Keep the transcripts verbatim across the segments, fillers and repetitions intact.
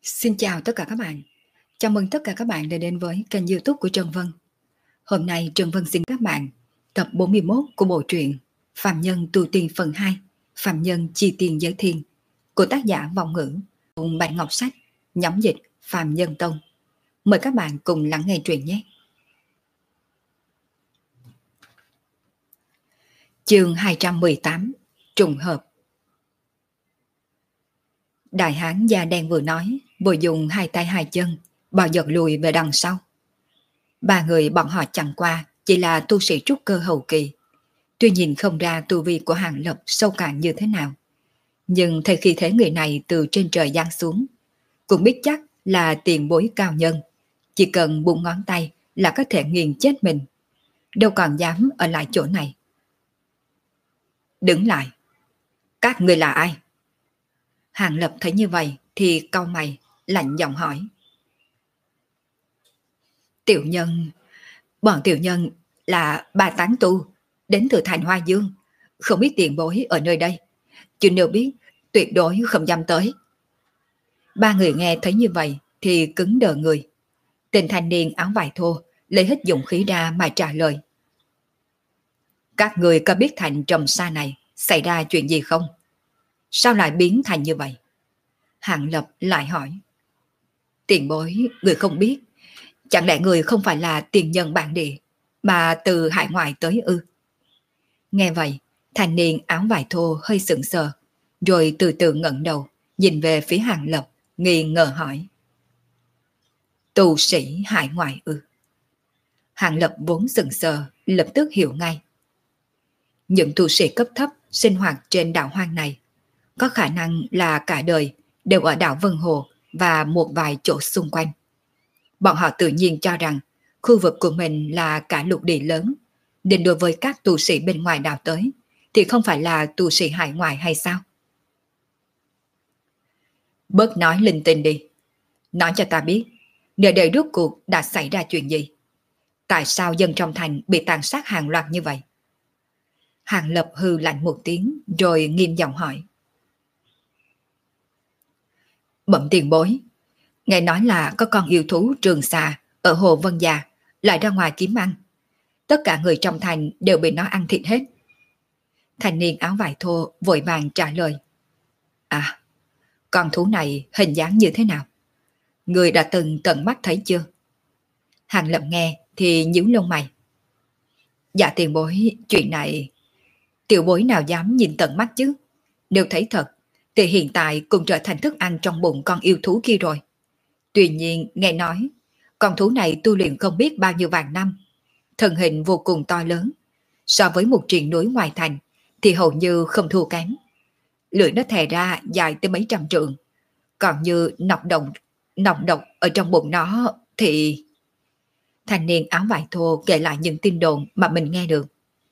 Xin chào tất cả các bạn. Chào mừng tất cả các bạn đã đến với kênh YouTube của Trân Vân. Hôm nay Trân Vân xin các bạn tập bốn mươi mốt của bộ truyện Phàm Nhân Tu Tiên phần hai, Phàm Nhân Chi Tiên Giới Thiên của tác giả Vọng Ngữ cùng Bạch Ngọc Sách, nhóm dịch Phàm Nhân Tông. Mời các bạn cùng lắng nghe truyện nhé. Chương hai trăm mười tám, Trùng Hợp. Đại hán da đen vừa nói, vừa dùng hai tay hai chân bò giật lùi về đằng sau. Ba người bọn họ chẳng qua chỉ là tu sĩ trúc cơ hậu kỳ, tuy nhìn không ra tu vi của Hàng Lập sâu cạn như thế nào, nhưng thấy khi thế người này từ trên trời giáng xuống, cũng biết chắc là tiền bối cao nhân, chỉ cần búng ngón tay là có thể nghiền chết mình, đâu còn dám ở lại chỗ này. Đứng lại, các người là ai? Hàng Lập thấy như vậy thì cau mày, lạnh giọng hỏi. Tiểu nhân, bọn tiểu nhân là ba tán tu, đến từ thành Hoa Dương, không biết tiền bối ở nơi đây, chứ nếu biết tuyệt đối không dám tới. Ba người nghe thấy như vậy thì cứng đờ người. Tên thanh niên áo vải thô lấy hết dũng khí ra mà trả lời. Các người có biết thành Trầm Sa này xảy ra chuyện gì không? Sao lại biến thành như vậy? Hàng Lập lại hỏi. Tiền bối, người không biết, chẳng lẽ người không phải là tiền nhân bản địa mà từ hải ngoại tới ư? Nghe vậy, thanh niên áo vải thô hơi sững sờ, rồi từ từ ngẩng đầu, nhìn về phía Hàng Lập, nghi ngờ hỏi. Tu sĩ hải ngoại ư? Hàng Lập vốn sững sờ, lập tức hiểu ngay. Những tu sĩ cấp thấp sinh hoạt trên đảo hoang này, có khả năng là cả đời đều ở đảo Vân Hồ và một vài chỗ xung quanh. Bọn họ tự nhiên cho rằng khu vực của mình là cả lục địa lớn, nên đối với các tu sĩ bên ngoài đảo tới thì không phải là tu sĩ hải ngoại hay sao? Bớt nói linh tinh đi, nói cho ta biết, nơi đây rốt cuộc đã xảy ra chuyện gì? Tại sao dân trong thành bị tàn sát hàng loạt như vậy? Hàng Lập hư lạnh một tiếng rồi nghiêm giọng hỏi. Bẩm tiền bối, nghe nói là có con yêu thú trường xà ở hồ Vân Già lại ra ngoài kiếm ăn. Tất cả người trong thành đều bị nó ăn thịt hết. Thanh niên áo vải thô vội vàng trả lời. À, con thú này hình dáng như thế nào? Người đã từng tận mắt thấy chưa? Hàng Lập nghe thì nhíu lông mày. Dạ tiền bối, chuyện này tiểu bối nào dám nhìn tận mắt chứ? Nếu thấy thật thì hiện tại cũng trở thành thức ăn trong bụng con yêu thú kia rồi. Tuy nhiên nghe nói con thú này tu luyện không biết bao nhiêu vạn năm, thân hình vô cùng to lớn, so với một triền núi ngoài thành thì hầu như không thua kém. Lưỡi nó thè ra dài tới mấy trăm trượng, còn như nọc độc, nọc độc ở trong bụng nó thì... Thanh niên áo vải thô kể lại những tin đồn mà mình nghe được.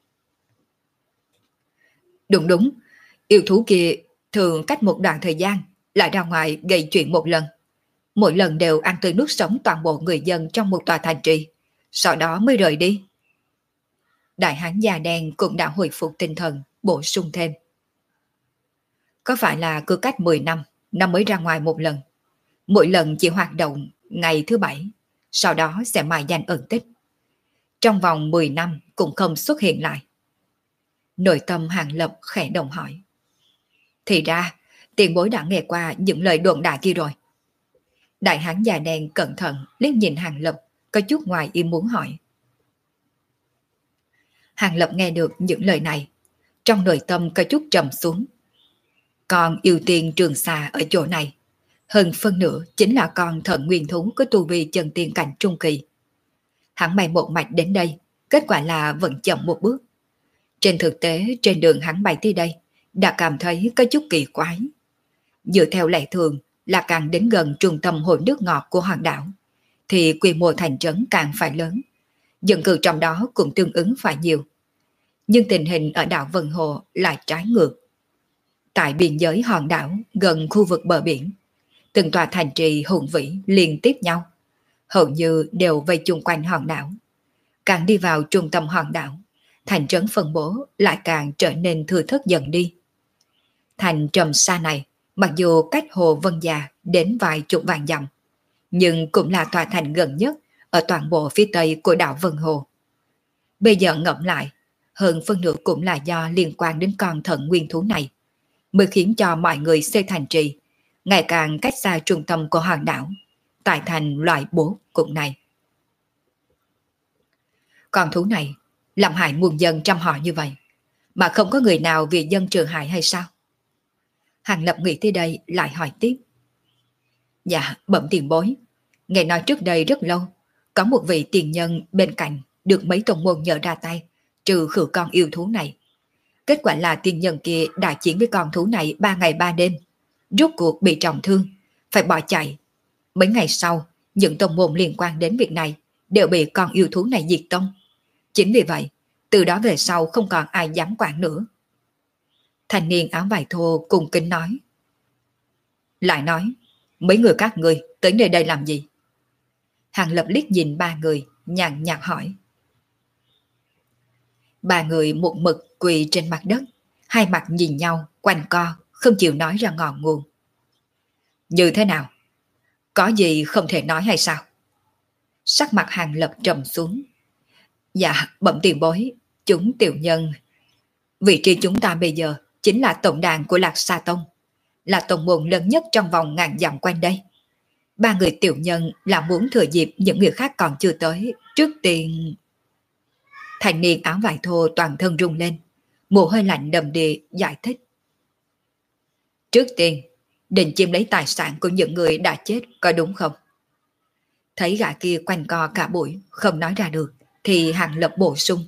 Đúng đúng, yêu thú kia thường cách một đoạn thời gian lại ra ngoài gây chuyện một lần. Mỗi lần đều ăn tươi nuốt sống toàn bộ người dân trong một tòa thành trì, sau đó mới rời đi. Đại hán già đen cũng đã hồi phục tinh thần, bổ sung thêm. Có phải là cứ cách mười năm, nó mới ra ngoài một lần. Mỗi lần chỉ hoạt động ngày thứ bảy, sau đó sẽ mai danh ẩn tích. Trong vòng mười năm cũng không xuất hiện lại. Nội tâm Hàng Lập khẽ động hỏi. Thì ra, tiền bối đã nghe qua những lời đồn đại kia rồi. Đại hán già đen cẩn thận liếc nhìn Hàng Lập, có chút ngoài ý muốn hỏi. Hàng Lập nghe được những lời này, trong nội tâm có chút trầm xuống. Còn yêu tiên trường xà ở chỗ này, hơn phân nửa chính là con thần nguyên thú có tu vi chân tiên cảnh trung kỳ. Hắn bay một mạch đến đây, kết quả là vẫn chậm một bước. Trên thực tế, trên đường hắn bay tới đây, đã cảm thấy có chút kỳ quái. Dựa theo lệ thường là càng đến gần trung tâm hồ nước ngọt của hòn đảo, thì quy mô thành trấn càng phải lớn. Dân cư trong đó cũng tương ứng phải nhiều. Nhưng tình hình ở đảo Vân Hồ lại trái ngược. Tại biên giới hòn đảo, gần khu vực bờ biển, từng tòa thành trì hùng vĩ liên tiếp nhau, hầu như đều vây chung quanh hòn đảo. Càng đi vào trung tâm hòn đảo, thành trấn phân bố lại càng trở nên thưa thớt dần đi. Thành Trầm Sa này, mặc dù cách hồ Vân Già đến vài chục vạn dặm, nhưng cũng là tòa thành gần nhất ở toàn bộ phía tây của đảo Vân Hồ. Bây giờ ngẫm lại, hơn phân nửa cũng là do liên quan đến con thận nguyên thú này, mới khiến cho mọi người xây thành trì ngày càng cách xa trung tâm của hòn đảo, tại thành loại bố cục này. Con thú này làm hại muôn dân trăm họ như vậy, mà không có người nào vì dân trừ hại hay sao? Hàng Lập nghĩ tới đây lại hỏi tiếp. Dạ, bẩm tiền bối, nghe nói trước đây rất lâu, có một vị tiền nhân bên cạnh được mấy tông môn nhờ ra tay, trừ khử con yêu thú này. Kết quả là tiền nhân kia đại chiến với con thú này ba ngày ba đêm, rốt cuộc bị trọng thương, phải bỏ chạy. Mấy ngày sau, những tông môn liên quan đến việc này đều bị con yêu thú này diệt tông. Chính vì vậy, từ đó về sau không còn ai dám quản nữa. Thanh niên áo vải thô cùng kính nói. Lại nói, mấy người các ngươi tới nơi đây làm gì? Hàng Lập liếc nhìn ba người, nhàn nhạt hỏi. Ba người một mực quỳ trên mặt đất, hai mặt nhìn nhau, quanh co, không chịu nói ra ngọn nguồn. Như thế nào? Có gì không thể nói hay sao? Sắc mặt Hàng Lập trầm xuống. Dạ, bẩm tiền bối, chúng tiểu nhân. Vị trí chúng ta bây giờ chính là tổng đàn của Lạc Sa Tông, là tông môn lớn nhất trong vòng ngàn dặm quanh đây. Ba người tiểu nhân là muốn thừa dịp những người khác còn chưa tới, trước tiên... Thành niên áo vải thô toàn thân rung lên, mồ hôi lạnh đầm đìa giải thích. Trước tiên, định chiếm lấy tài sản của những người đã chết có đúng không? Thấy gã kia quanh co cả buổi, không nói ra được, thì Hàng Lập bổ sung.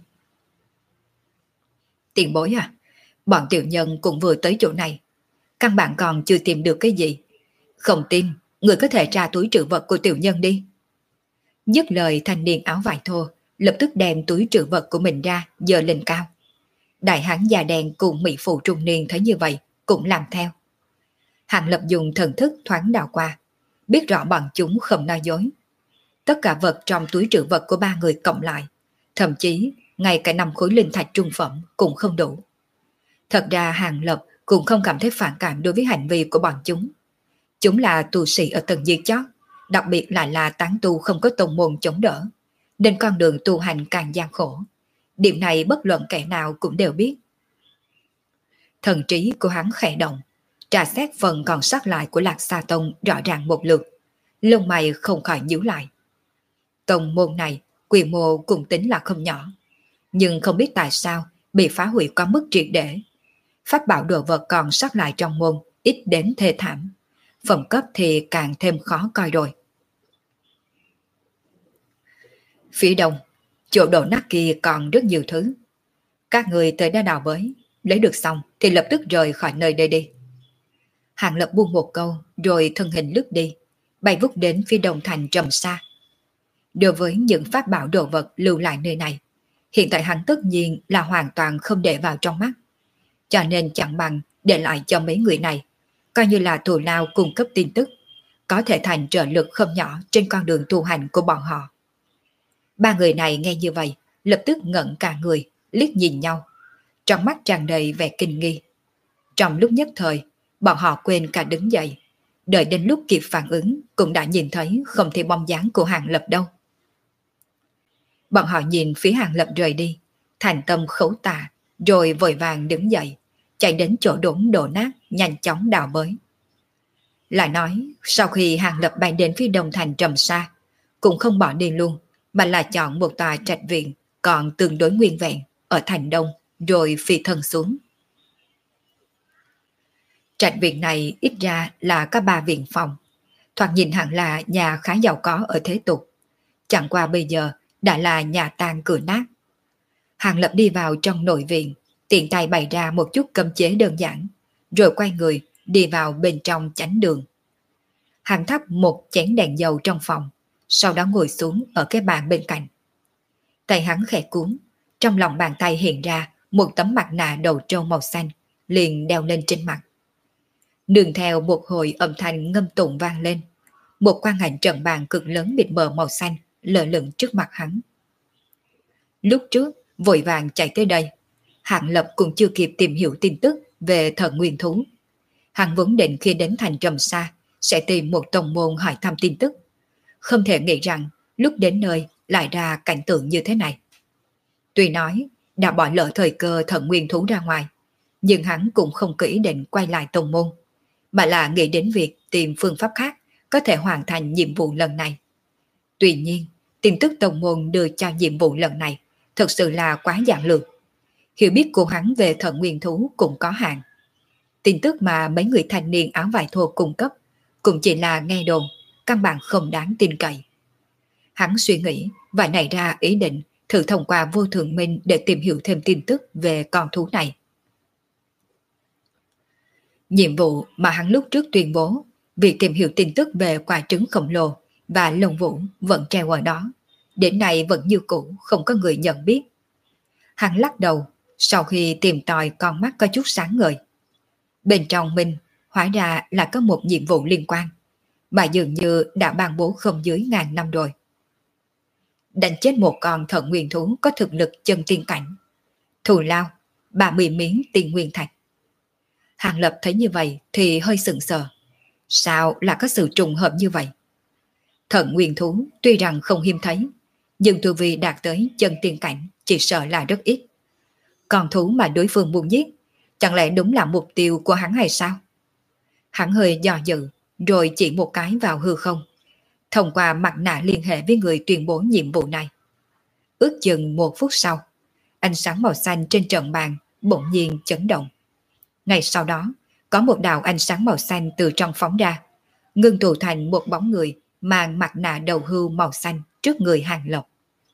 Tiền bối à, bọn tiểu nhân cũng vừa tới chỗ này, căn bản còn chưa tìm được cái gì. Không tin, người có thể tra túi trữ vật của tiểu nhân đi. Dứt lời, thanh niên áo vải thô lập tức đem túi trữ vật của mình ra, giơ lên cao. Đại hán già đen cùng mỹ phụ trung niên thấy như vậy, cũng làm theo. Hàng Lập dùng thần thức thoáng đào qua, biết rõ bọn chúng không nói dối. Tất cả vật trong túi trữ vật của ba người cộng lại, thậm chí ngay cả năm khối linh thạch trung phẩm cũng không đủ. Thật ra Hàng Lập cũng không cảm thấy phản cảm đối với hành vi của bọn chúng. Chúng là tu sĩ ở tầng dưới chót, đặc biệt lại là tán tu không có tông môn chống đỡ, nên con đường tu hành càng gian khổ. Điểm này bất luận kẻ nào cũng đều biết. Thần trí của hắn khẽ động, trà xét phần còn sót lại của Lạc Sa Tông rõ ràng một lượt, lông mày không khỏi nhíu lại. Tông môn này quy mô cũng tính là không nhỏ, nhưng không biết tại sao bị phá hủy quá mức triệt để. Pháp bảo đồ vật còn sót lại trong môn ít đến thê thảm, phẩm cấp thì càng thêm khó coi rồi. Phía đông, chỗ đổ nát kia còn rất nhiều thứ. Các người tới đã đào bới, lấy được xong thì lập tức rời khỏi nơi đây đi. Hàng Lập buông một câu rồi thân hình lướt đi, bay vút đến phía đông thành Trầm Sa. Đối với những pháp bảo đồ vật lưu lại nơi này, hiện tại hắn tất nhiên là hoàn toàn không để vào trong mắt, cho nên chẳng bằng để lại cho mấy người này, coi như là thù lao cung cấp tin tức, có thể thành trợ lực không nhỏ trên con đường tu hành của bọn họ. Ba người này nghe như vậy, lập tức ngẩn cả người, liếc nhìn nhau, trong mắt tràn đầy vẻ kinh nghi. Trong lúc nhất thời, bọn họ quên cả đứng dậy, đợi đến lúc kịp phản ứng cũng đã nhìn thấy không thấy bóng dáng của Hàng Lập đâu. Bọn họ nhìn phía Hàng Lập rời đi, thành tâm khấu tạ, rồi vội vàng đứng dậy, chạy đến chỗ đống đổ nát, nhanh chóng đào bới. Lại nói, sau khi Hàng Lập bay đến phía đông thành Trầm Sa, cũng không bỏ đi luôn, mà là chọn một tòa trạch viện còn tương đối nguyên vẹn ở thành đông, rồi phi thân xuống. Trạch viện này ít ra là có ba viện phòng, thoạt nhìn hẳn là nhà khá giàu có ở thế tục, chẳng qua bây giờ đã là nhà tan cửa nát. Hàng Lập đi vào trong nội viện, tiện tay bày ra một chút cấm chế đơn giản, rồi quay người đi vào bên trong chánh đường. Hàng thắp một chén đèn dầu trong phòng, sau đó ngồi xuống ở cái bàn bên cạnh. Tay hắn khẽ cuốn, trong lòng bàn tay hiện ra một tấm mặt nạ đầu trâu màu xanh, liền đeo lên trên mặt. Nương theo một hồi âm thanh ngâm tụng vang lên, một quang ảnh trận bàn cực lớn bịt mờ màu xanh lơ lửng trước mặt hắn. Lúc trước vội vàng chạy tới đây, Hàng Lập cũng chưa kịp tìm hiểu tin tức về thần nguyên thú. Hắn vốn định khi đến thành Trầm Sa sẽ tìm một tông môn hỏi thăm tin tức. Không thể nghĩ rằng lúc đến nơi lại ra cảnh tượng như thế này. Tuy nói đã bỏ lỡ thời cơ thần nguyên thú ra ngoài, nhưng hắn cũng không có ý định quay lại tông môn, mà là nghĩ đến việc tìm phương pháp khác có thể hoàn thành nhiệm vụ lần này. Tuy nhiên, tin tức tông môn đưa cho nhiệm vụ lần này thật sự là quá giản lược. Hiểu biết của hắn về thần nguyên thú cũng có hạn. Tin tức mà mấy người thanh niên áo vải thô cung cấp cũng chỉ là nghe đồn, căn bản không đáng tin cậy. Hắn suy nghĩ và nảy ra ý định thử thông qua Vô Thượng Minh để tìm hiểu thêm tin tức về con thú này. Nhiệm vụ mà hắn lúc trước tuyên bố, việc tìm hiểu tin tức về quả trứng khổng lồ và lông vũ vẫn treo ở đó, đến nay vẫn như cũ, không có người nhận biết. Hắn lắc đầu, sau khi tìm tòi con mắt có chút sáng ngời. Bên trong mình, hóa ra là có một nhiệm vụ liên quan, mà dường như đã ban bố không dưới ngàn năm rồi. Đánh chết một con thần nguyên thú có thực lực chân tiên cảnh. Thù lao, ba mươi miếng tiền nguyên thạch. Hàng Lập thấy như vậy thì hơi sững sờ. Sao là có sự trùng hợp như vậy? Thần nguyên thú tuy rằng không hiếm thấy, nhưng tu vi đạt tới chân tiên cảnh chỉ sợ là rất ít. Con thú mà đối phương muốn giết, chẳng lẽ đúng là mục tiêu của hắn hay sao? Hắn hơi dò dự, rồi chỉ một cái vào hư không, thông qua mặt nạ liên hệ với người tuyên bố nhiệm vụ này. Ước chừng một phút sau, ánh sáng màu xanh trên trận bàn bỗng nhiên chấn động. Ngay sau đó, có một đạo ánh sáng màu xanh từ trong phóng ra, ngưng tụ thành một bóng người mang mặt nạ đầu hươu màu xanh trước người Hàng Lập.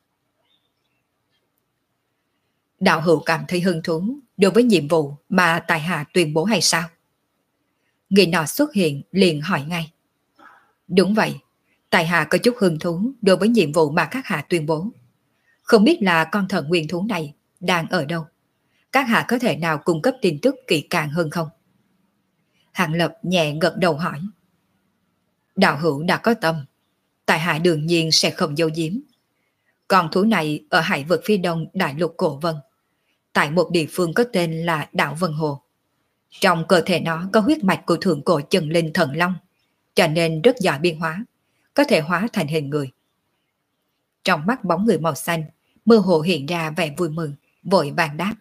Đạo hữu cảm thấy hứng thú đối với nhiệm vụ mà tại hạ tuyên bố hay sao? Người nọ xuất hiện liền hỏi ngay. Đúng vậy, tại hạ có chút hứng thú đối với nhiệm vụ mà các hạ tuyên bố. Không biết là con thần nguyên thú này đang ở đâu? Các hạ có thể nào cung cấp tin tức kỹ càng hơn không? Hàng Lập nhẹ gật đầu hỏi. Đạo hữu đã có tâm, tại hạ đương nhiên sẽ không giấu giếm. Con thú này ở hải vực phía đông đại lục Cổ Vân, tại một địa phương có tên là đảo Vân Hồ. Trong cơ thể nó có huyết mạch của thượng cổ chân linh thần long, cho nên rất giỏi biên hóa, có thể hóa thành hình người. Trong mắt bóng người màu xanh, mơ hồ hiện ra vẻ vui mừng, vội vàng đáp.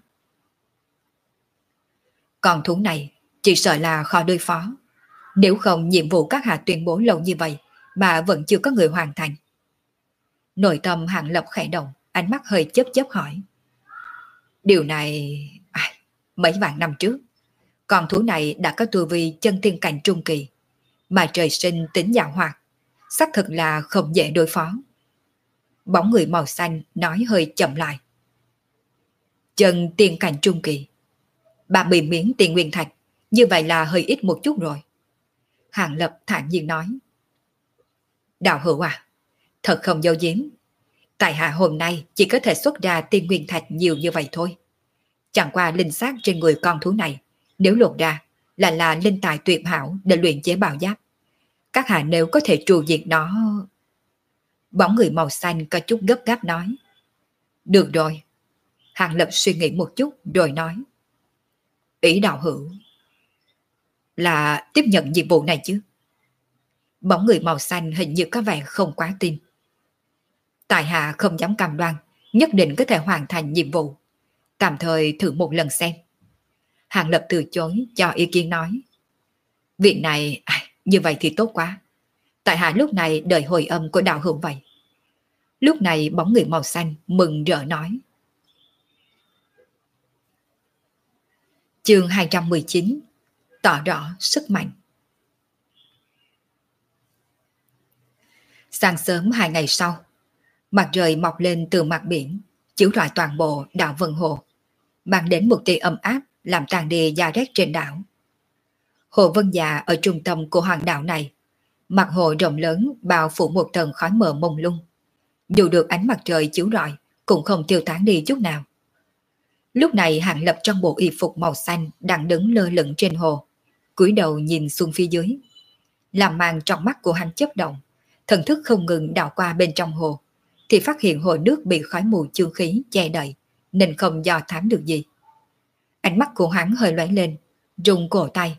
Con thú này chỉ sợ là khó đối phó. Nếu không nhiệm vụ các hạ tuyên bố lâu như vậy mà vẫn chưa có người hoàn thành. Nội tâm Hàng Lập khẽ động, ánh mắt hơi chớp chớp hỏi. Điều này... À, mấy vạn năm trước, con thú này đã có tu vi chân tiên cảnh trung kỳ, mà trời sinh tính giảo hoạt, xác thực là không dễ đối phó. Bóng người màu xanh nói hơi chậm lại. Chân tiên cảnh trung kỳ, ba mươi miếng tiền nguyên thạch, như vậy là hơi ít một chút rồi. Hàng Lập thản nhiên nói. Đạo hữu à, thật không giấu giếm, tại hạ hôm nay chỉ có thể xuất ra tiền nguyên thạch nhiều như vậy thôi. Chẳng qua linh xác trên người con thú này, nếu lột ra là là linh tài tuyệt hảo để luyện chế bào giáp. Các hạ nếu có thể trù diệt nó... Bóng người màu xanh có chút gấp gáp nói. Được rồi. Hàng Lập suy nghĩ một chút rồi nói. Ý đạo hữu là tiếp nhận nhiệm vụ này chứ? Bóng người màu xanh hình như có vẻ không quá tin. Tại hạ không dám cam đoan nhất định có thể hoàn thành nhiệm vụ, tạm thời thử một lần xem. Hàng Lập từ chối cho ý kiến nói. Việc này, à, như vậy thì tốt quá. Tại hạ lúc này đợi hồi âm của đạo hữu vậy. Lúc này bóng người màu xanh mừng rỡ nói. Chương hai trăm mười chín. Tỏ rõ sức mạnh. Sáng sớm hai ngày sau, mặt trời mọc lên từ mặt biển, chiếu rọi toàn bộ đảo Vân Hồ, mang đến một tia ấm áp làm tan đi da rét trên đảo. Hồ Vân Dạ ở trung tâm của hòn đảo này, mặt hồ rộng lớn bao phủ một tầng khói mờ mông lung, dù được ánh mặt trời chiếu rọi cũng không tiêu tán đi chút nào. Lúc này Hàng Lập trong bộ y phục màu xanh đang đứng lơ lửng trên hồ, cúi đầu nhìn xuống phía dưới. Làm màn trong mắt của hắn chớp động, thần thức không ngừng đảo qua bên trong hồ, thì phát hiện hồ nước bị khói mù chương khí che đậy, nên không dò thám được gì. Ánh mắt của hắn hơi lóe lên, rung cổ tay,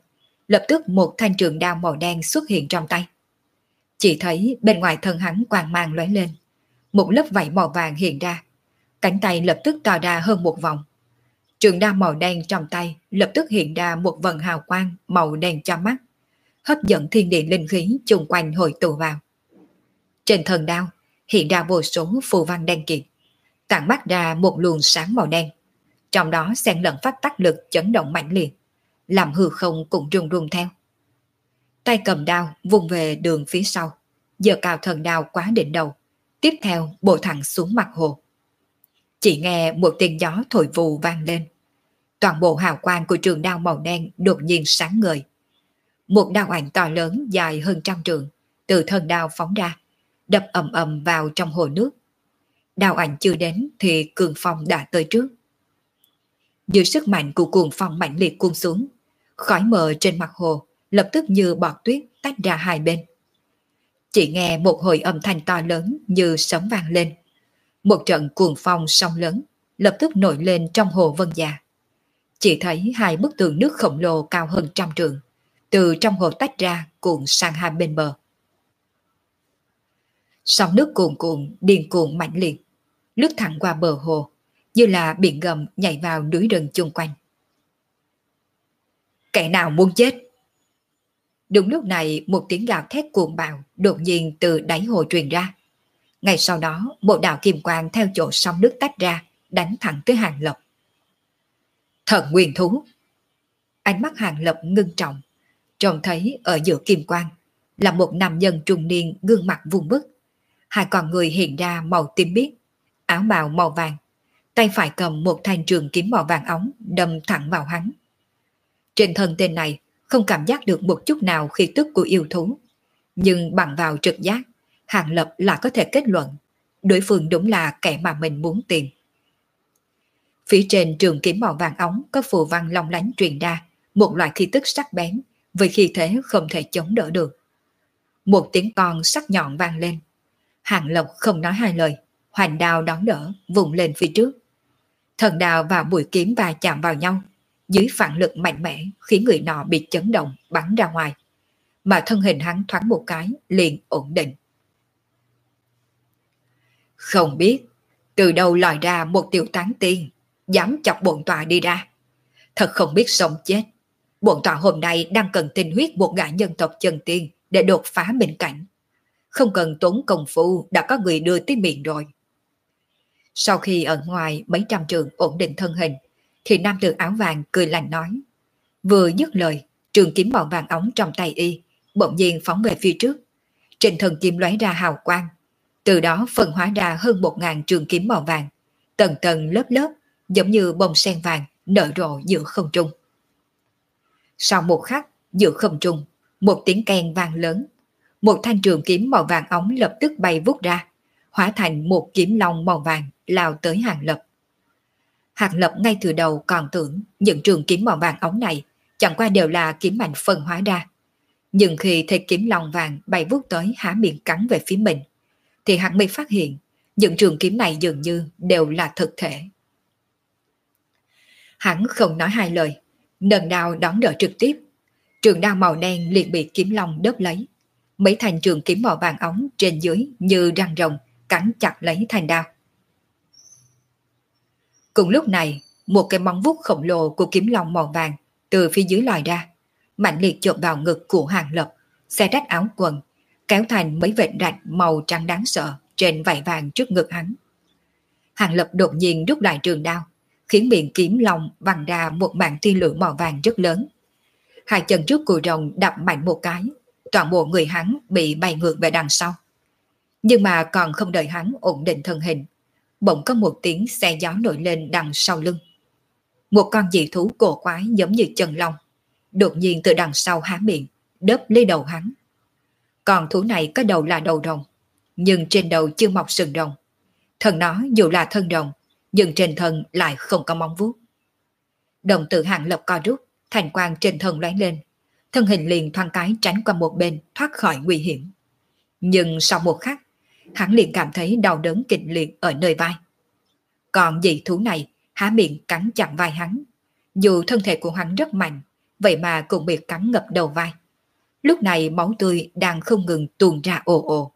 lập tức một thanh trường đao màu đen xuất hiện trong tay. Chỉ thấy bên ngoài thân hắn quang mang lóe lên, một lớp vảy màu vàng hiện ra, cánh tay lập tức to ra hơn một vòng. Trường đao màu đen trong tay lập tức hiện ra một vần hào quang màu đen cho mắt, hấp dẫn thiên địa linh khí chung quanh hội tụ vào. Trên thân đao hiện ra vô số phù văn đen kịt, tản mắt ra một luồng sáng màu đen, trong đó xen lẫn pháp tắc lực chấn động mãnh liệt, làm hư không cũng rung rung theo. Tay cầm đao vung về đường phía sau, giơ cao thần đao quá đỉnh đầu, tiếp theo bổ thẳng xuống mặt hồ. Chỉ nghe một tiếng gió thổi vù vang lên, toàn bộ hào quang của trường đao màu đen đột nhiên sáng ngời. Một đao ảnh to lớn dài hơn trăm trượng từ thân đao phóng ra, đập ầm ầm vào trong hồ nước. Đao ảnh chưa đến thì cường phong đã tới trước. Dưới sức mạnh của cuồng phong mạnh liệt cuốn xuống, khói mờ trên mặt hồ lập tức như bọt tuyết tách ra hai bên. Chỉ nghe một hồi âm thanh to lớn như sấm vang lên. Một trận cuồng phong sóng lớn lập tức nổi lên trong hồ Vân Già. Chỉ thấy hai bức tường nước khổng lồ cao hơn trăm trượng từ trong hồ tách ra cuộn sang hai bên bờ. Sóng nước cuồn cuộn điên cuồng mạnh liệt, lướt thẳng qua bờ hồ, như là biển gầm nhảy vào núi rừng chung quanh. Kẻ nào muốn chết? Đúng lúc này một tiếng gào thét cuồng bạo đột nhiên từ đáy hồ truyền ra. Ngay sau đó một đạo kim quang theo chỗ sóng nước tách ra đánh thẳng tới Hàng Lập. Thần nguyên thú! Ánh mắt Hàng Lập ngưng trọng, trông thấy ở giữa kim quang là một nam nhân trung niên gương mặt vuông vức, hai con người hiện ra màu tím biếc, áo bào màu vàng, tay phải cầm một thanh trường kiếm màu vàng óng đâm thẳng vào hắn. Trên thân tên này không cảm giác được một chút nào khí tức của yêu thú, nhưng bằng vào trực giác, Hàng Lập là có thể kết luận đối phương đúng là kẻ mà mình muốn tìm. Phía trên trường kiếm màu vàng óng có phù văn long lánh truyền ra một loại khí tức sắc bén với khí thế không thể chống đỡ được. Một tiếng con sắc nhọn vang lên. Hàng Lập không nói hai lời, hoành đao đón đỡ, vùng lên phía trước. Thần đao và mũi kiếm va chạm vào nhau, dưới phản lực mạnh mẽ khiến người nọ bị chấn động bắn ra ngoài, mà thân hình hắn thoáng một cái liền ổn định. Không biết từ đâu lòi ra một tiểu tán tiên, dám chọc bổn tọa đi ra. Thật không biết sống chết. Bổn tọa hôm nay đang cần tinh huyết một gã nhân tộc chân tiên để đột phá bình cảnh. Không cần tốn công phu đã có người đưa tới miệng rồi. Sau khi ở ngoài mấy trăm trường ổn định thân hình, thì nam tử áo vàng cười lạnh nói. Vừa dứt lời, trường kiếm màu vàng óng trong tay y bỗng nhiên phóng về phía trước. Trên thân kiếm lóe ra hào quang, từ đó phân hóa ra hơn một ngàn trường kiếm màu vàng, tầng tầng lớp lớp, giống như bông sen vàng nở rộ giữa không trung. Sau một khắc, giữa không trung, một tiếng kèn vang lớn, một thanh trường kiếm màu vàng óng lập tức bay vút ra, hóa thành một kiếm long màu vàng lao tới Hàng Lập. Hàng Lập ngay từ đầu còn tưởng những trường kiếm màu vàng óng này chẳng qua đều là kiếm mạnh phân hóa ra, nhưng khi thấy kiếm long vàng bay vút tới há miệng cắn về phía mình, thì hắn mới phát hiện những trường kiếm này dường như đều là thực thể. Hắn không nói hai lời, nâng đao đón đỡ trực tiếp. Trường đao màu đen liền bị kiếm long đớp lấy. Mấy thanh trường kiếm màu vàng óng trên dưới như răng rồng cắn chặt lấy thanh đao. Cùng lúc này, một cái móng vuốt khổng lồ của kiếm long màu vàng từ phía dưới lòi ra, mạnh liệt chộp vào ngực của Hàng Lập, xé rách áo quần, kéo thành mấy vệt rạch màu trắng đáng sợ trên vảy vàng trước ngực hắn. Hàng Lập đột nhiên rút lại trường đao, khiến miệng kiếm long văng ra một mảng tia lửa màu vàng rất lớn. Hai chân trước cùi rồng đập mạnh một cái, toàn bộ người hắn bị bay ngược về đằng sau. Nhưng mà còn không đợi hắn ổn định thân hình, bỗng có một tiếng xe gió nổi lên đằng sau lưng. Một con dị thú cổ quái giống như chân long, đột nhiên từ đằng sau há miệng, đớp lấy đầu hắn. Con thú này có đầu là đầu rồng, nhưng trên đầu chưa mọc sừng rồng. Thân nó dù là thân rồng, nhưng trên thân lại không có móng vuốt. Đồng tử Hàng Lập co rút, thành quang trên thân lóe lên, thân hình liền thoáng cái tránh qua một bên, thoát khỏi nguy hiểm. Nhưng sau một khắc, hắn liền cảm thấy đau đớn kịch liệt ở nơi vai. Còn dị thú này há miệng cắn chặn vai hắn. Dù thân thể của hắn rất mạnh, vậy mà cũng bị cắn ngập đầu vai. Lúc này máu tươi đang không ngừng tuôn ra ồ ồ.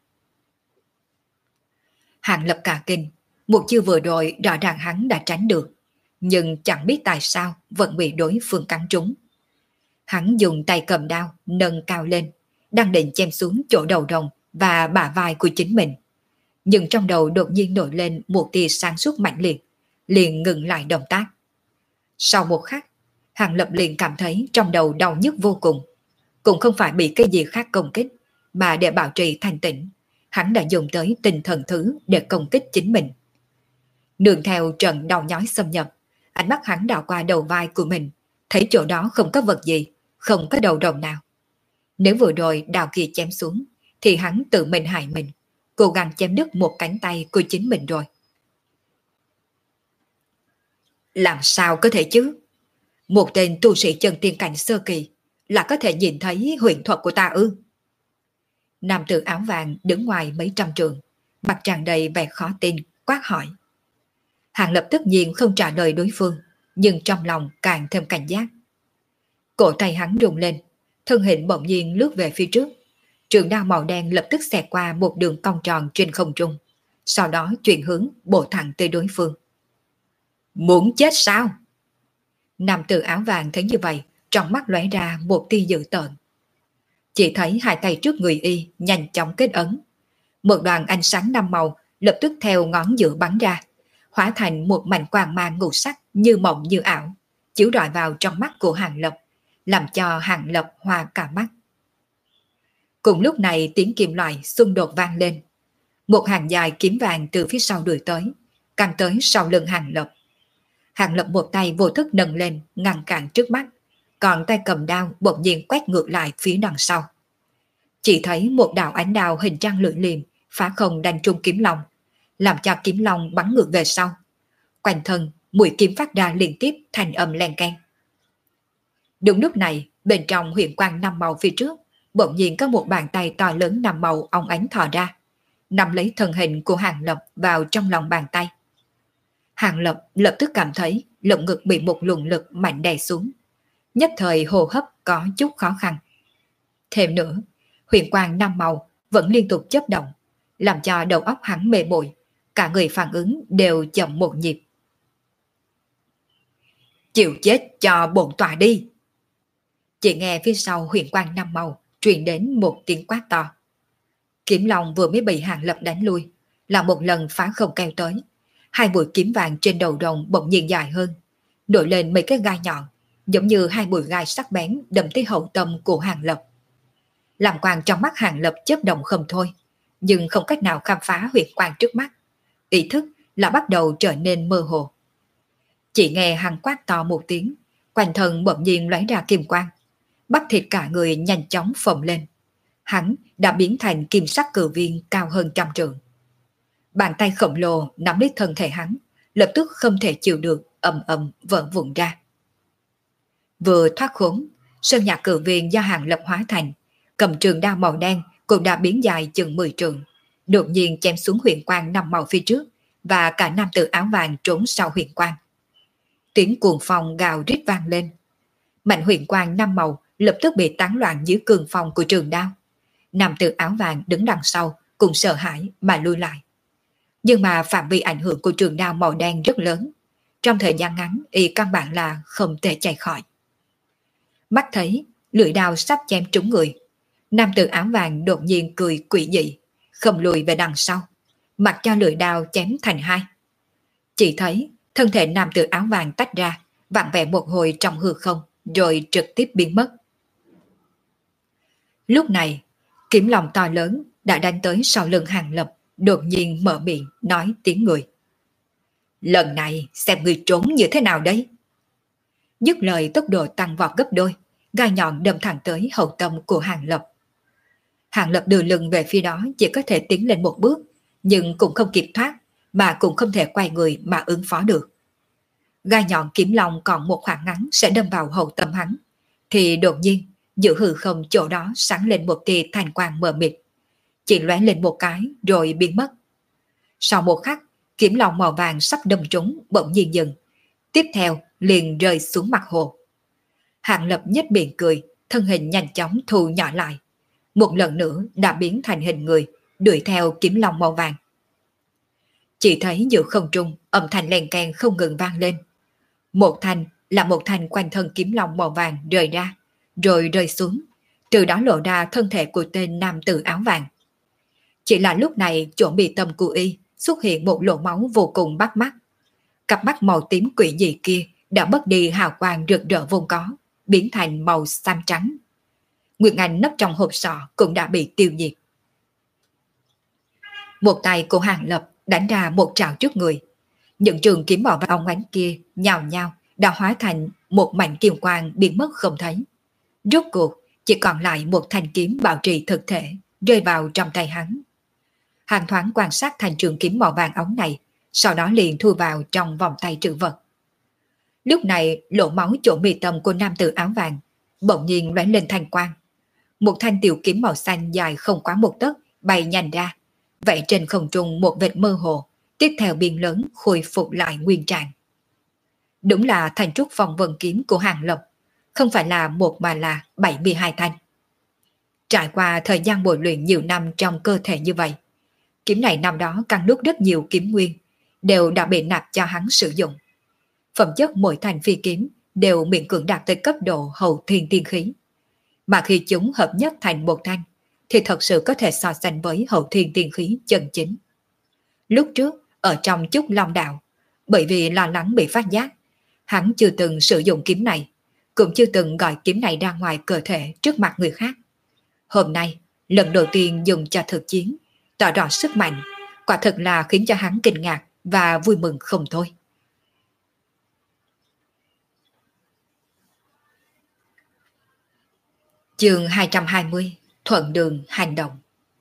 Hàng Lập cả kinh, một chiêu vừa rồi rõ ràng hắn đã tránh được, nhưng chẳng biết tại sao vẫn bị đối phương cắn trúng. Hắn dùng tay cầm đao nâng cao lên, đang định chém xuống chỗ đầu rồng và bả vai của chính mình. Nhưng trong đầu đột nhiên nổi lên một tia sáng suốt mạnh liệt, liền ngừng lại động tác. Sau một khắc, Hàng Lập liền cảm thấy trong đầu đau nhức vô cùng. Cũng không phải bị cái gì khác công kích, mà để bảo trì thanh tĩnh, hắn đã dùng tới tinh thần thứ để công kích chính mình. Nương theo trận đau nhói xâm nhập, ánh mắt hắn đảo qua đầu vai của mình, thấy chỗ đó không có vật gì, không có đầu rồng nào. Nếu vừa rồi đào kia chém xuống, thì hắn tự mình hại mình, cố gắng chém đứt một cánh tay của chính mình rồi. Làm sao có thể chứ? Một tên tu sĩ chân tiên cảnh sơ kỳ là có thể nhìn thấy huyền thuật của ta ư? Nam tử áo vàng đứng ngoài mấy trăm trường, mặt tràn đầy vẻ khó tin, quát hỏi. Hàng Lập tất nhiên không trả lời đối phương, nhưng trong lòng càng thêm cảnh giác. Cổ tay hắn rung lên, thân hình bỗng nhiên lướt về phía trước. Trường đao màu đen lập tức xẹt qua một đường cong tròn trên không trung, sau đó chuyển hướng bổ thẳng tới đối phương. Muốn chết sao? Nam tử áo vàng thấy như vậy, trong mắt lóe ra một tia dữ tợn. Chỉ thấy hai tay trước người y nhanh chóng kết ấn. Một đoàn ánh sáng năm màu lập tức theo ngón giữa bắn ra, hóa thành một mảnh quang mang ngũ sắc như mộng như ảo, chiếu rọi vào trong mắt của Hàng Lập, làm cho Hàng Lập hoa cả mắt. Cùng lúc này tiếng kim loại xung đột vang lên. Một hàng dài kiếm vàng từ phía sau đuổi tới, căng tới sau lưng Hàng Lập. Hàng Lập một tay vô thức nâng lên ngăn cản trước mắt, còn tay cầm đao bỗng nhiên quét ngược lại phía đằng sau. Chỉ thấy một đạo ánh đao hình trăng lưỡi liềm phá không đánh trúng kiếm long, làm cho kiếm long bắn ngược về sau. Quanh thân mũi kiếm phát ra liên tiếp thành âm len keng. Đúng lúc này, bên trong huyền quang năm màu phía trước, bỗng nhiên có một bàn tay to lớn năm màu óng ánh thò ra, nắm lấy thân hình của Hàng Lập vào trong lòng bàn tay. Hàng Lập lập tức cảm thấy lồng ngực bị một luồng lực mạnh đè xuống, nhất thời hô hấp có chút khó khăn. Thêm nữa, huyền quang năm màu vẫn liên tục chớp động, làm cho đầu óc hắn mê muội, cả người phản ứng đều chậm một nhịp. Chịu chết cho bổn tọa đi! Chỉ nghe phía sau huyền quang năm màu truyền đến một tiếng quát to. Kiếm long vừa mới bị Hàng Lập đánh lui, là một lần phá không keo tới. Hai mũi kiếm vàng trên đầu rồng bỗng nhiên dài hơn, nổi lên mấy cái gai nhọn, giống như hai mũi gai sắc bén đâm tới hậu tâm của Hàng Lập. Làm quang trong mắt Hàng Lập chớp động không thôi, nhưng không cách nào khám phá huyền quang trước mắt. Ý thức là bắt đầu trở nên mơ hồ. Chỉ nghe hắn quát to một tiếng, quanh thân bỗng nhiên lóe ra kim quang, bắp thịt cả người nhanh chóng phồng lên. Hắn đã biến thành kim sắc cử viên cao hơn trăm trượng. Bàn tay khổng lồ nắm lấy thân thể hắn, lập tức không thể chịu được, ầm ầm vỡ vụn ra. Vừa thoát khốn, sơn nhạc cử viên do Hàng Lập hóa thành, cầm trường đao màu đen cũng đã biến dài chừng mười trượng, đột nhiên chém xuống huyền quang năm màu phía trước, và cả nam tử áo vàng trốn sau huyền quang. Tiếng cuồng phong gào rít vang lên. Mạnh huyền quang năm màu lập tức bị tán loạn dưới cường phong của trường đao. Nam tử áo vàng đứng đằng sau cũng sợ hãi mà lui lại. Nhưng mà phạm vi ảnh hưởng của trường đao màu đen rất lớn. Trong thời gian ngắn, y căn bản là không thể chạy khỏi. Mắt thấy lưỡi đao sắp chém trúng người, nam tử áo vàng đột nhiên cười quỷ dị, không lùi về đằng sau, mặc cho lưỡi đao chém thành hai. Chỉ thấy thân thể nam tử áo vàng tách ra, vặn vẹo một hồi trong hư không, rồi trực tiếp biến mất. Lúc này, kiếm lòng to lớn đã đánh tới sau lưng Hàng Lập, đột nhiên mở miệng nói tiếng người. Lần này xem người trốn như thế nào đấy. Dứt lời tốc độ tăng vọt gấp đôi, gai nhọn đâm thẳng tới hậu tâm của Hàng Lập. Hàng Lập đưa lưng về phía đó, chỉ có thể tiến lên một bước, nhưng cũng không kịp thoát, mà cũng không thể quay người mà ứng phó được. Gai nhọn kiếm long còn một khoảng ngắn sẽ đâm vào hậu tâm hắn, thì đột nhiên giữa hư không chỗ đó sáng lên một tia thành quang mờ mịt, chỉ lóe lên một cái rồi biến mất. Sau một khắc, kiếm long màu vàng sắp đâm trúng bỗng nhiên dừng, tiếp theo liền rơi xuống mặt hồ. Hàng Lập nhếch miệng cười, thân hình nhanh chóng thu nhỏ lại. Một lần nữa đã biến thành hình người, đuổi theo kiếm long màu vàng. Chỉ thấy giữa không trung, âm thanh len keng không ngừng vang lên. Một thanh là một thanh quanh thân kiếm long màu vàng rời ra, rồi rơi xuống, từ đó lộ ra thân thể của tên nam tử áo vàng. Chỉ là lúc này chỗ bị tâm của y xuất hiện một lỗ máu vô cùng bắt mắt. Cặp mắt màu tím quỷ dị kia đã mất đi hào quang rực rỡ vốn có, biến thành màu xám trắng. Nguyệt Anh nấp trong hộp sọ cũng đã bị tiêu diệt. Một tay của Hàng Lập đánh ra một trảo trước người. Những trường kiếm màu vàng ánh kia nhào nhào đã hóa thành một mảnh kim quang biến mất không thấy. Rốt cuộc chỉ còn lại một thanh kiếm bảo trì thực thể rơi vào trong tay hắn. Hàng thoáng quan sát thanh trường kiếm màu vàng ống này, sau đó liền thu vào trong vòng tay trữ vật. Lúc này lỗ máu chỗ mi tâm của nam tử áo vàng bỗng nhiên lóe lên thanh quang. Một thanh tiểu kiếm màu xanh dài không quá một tấc bay nhanh ra, vậy trên không trung một vệt mơ hồ, tiếp theo biên lớn khôi phục lại nguyên trạng. Đúng là thanh trúc phong vân kiếm của Hàng Lập, không phải là một mà là bảy mươi hai thanh. Trải qua thời gian bồi luyện nhiều năm trong cơ thể như vậy, kiếm này năm đó cắn nuốt rất nhiều kiếm nguyên, đều đã bị nạp cho hắn sử dụng. Phẩm chất mỗi thanh phi kiếm đều miễn cưỡng đạt tới cấp độ hậu thiên tiên khí. Mà khi chúng hợp nhất thành một thanh, thì thật sự có thể so sánh với hậu thiên tiên khí chân chính. Lúc trước, ở trong Chúc Long Đạo, bởi vì lo lắng bị phát giác, hắn chưa từng sử dụng kiếm này, cũng chưa từng gọi kiếm này ra ngoài cơ thể trước mặt người khác. Hôm nay, lần đầu tiên dùng cho thực chiến, tỏ rõ sức mạnh, quả thực là khiến cho hắn kinh ngạc và vui mừng không thôi. Chương hai trăm hai mươi, thuận đường hành động.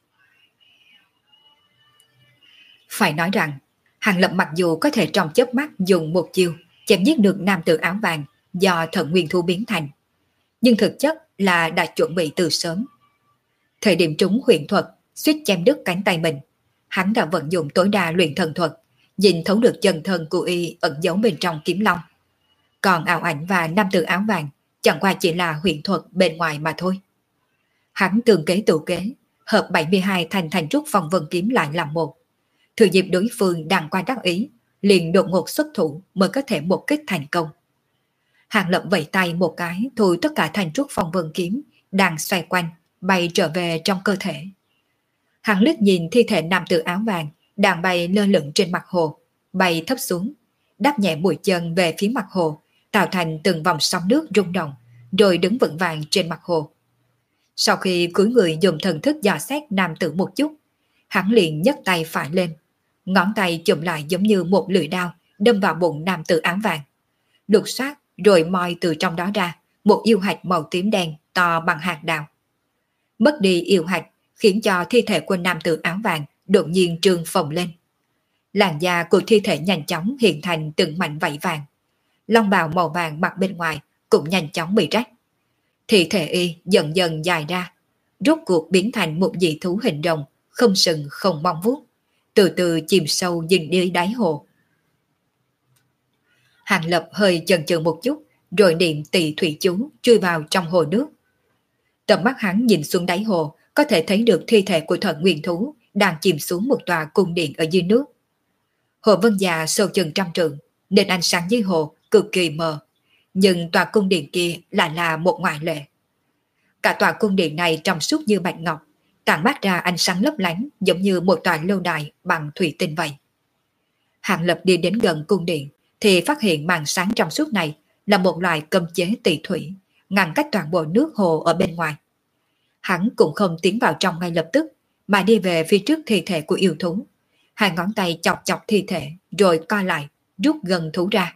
Phải nói rằng, Hàng Lập mặc dù có thể trong chớp mắt dùng một chiêu chém giết được nam tử áo vàng do thần nguyên thú biến thành, nhưng thực chất là đã chuẩn bị từ sớm. Thời điểm trúng huyền thuật, suýt chém đứt cánh tay mình, hắn đã vận dụng tối đa luyện thần thuật, nhìn thấu được chân thân của y ẩn giấu bên trong kiếm long. Còn ảo ảnh và nam tử áo vàng chẳng qua chỉ là huyền thuật bên ngoài mà thôi. Hắn tường kế tự kế, hợp bảy mươi hai thành thành trúc phong vân kiếm lại làm một. Thừa dịp đối phương đang qua đắc ý, liền đột ngột xuất thủ mới có thể một kích thành công. Hàng Lập vẫy tay một cái thu tất cả thành trúc phong vân kiếm đang xoay quanh, bay trở về trong cơ thể. Hắn liếc nhìn thi thể nam tử áo vàng đang bay lơ lửng trên mặt hồ, bay thấp xuống, đáp nhẹ mũi chân về phía mặt hồ, tạo thành từng vòng sóng nước rung động, rồi đứng vững vàng trên mặt hồ. Sau khi cúi người dùng thần thức dò xét nam tử một chút, hắn liền nhấc tay phải lên, ngón tay chụm lại giống như một lưỡi đao đâm vào bụng nam tử áo vàng, lục soát rồi moi từ trong đó ra một yêu hạch màu tím đen to bằng hạt đào. Mất đi yêu hạch khiến cho thi thể của nam tử áo vàng đột nhiên trương phồng lên. Làn da của thi thể nhanh chóng hiện thành từng mảnh vảy vàng, long bào màu vàng mặc bên ngoài cũng nhanh chóng bị rách. Thi thể y dần dần dài ra, rốt cuộc biến thành một dị thú hình rồng, không sừng không mong vuốt, từ từ chìm sâu dừng đi đáy hồ. Hàng Lập hơi chần chừ một chút, rồi niệm tỳ thủy chú chui vào trong hồ nước. Tầm mắt hắn nhìn xuống đáy hồ, có thể thấy được thi thể của thần nguyên thú đang chìm xuống một tòa cung điện ở dưới nước. Hồ Vân Già sâu chừng trăm trượng, nên ánh sáng dưới hồ cực kỳ mờ, nhưng tòa cung điện kia lại là một ngoại lệ. Cả tòa cung điện này trong suốt như bạch ngọc, tản mát ra ánh sáng lấp lánh giống như một tòa lâu đài bằng thủy tinh vậy. Hàng Lập đi đến gần cung điện thì phát hiện màn sáng trong suốt này là một loại cấm chế tỳ thủy, ngăn cách toàn bộ nước hồ ở bên ngoài. Hắn cũng không tiến vào trong ngay lập tức, mà đi về phía trước thi thể của yêu thú. Hai ngón tay chọc chọc thi thể, rồi co lại, rút gần thú ra.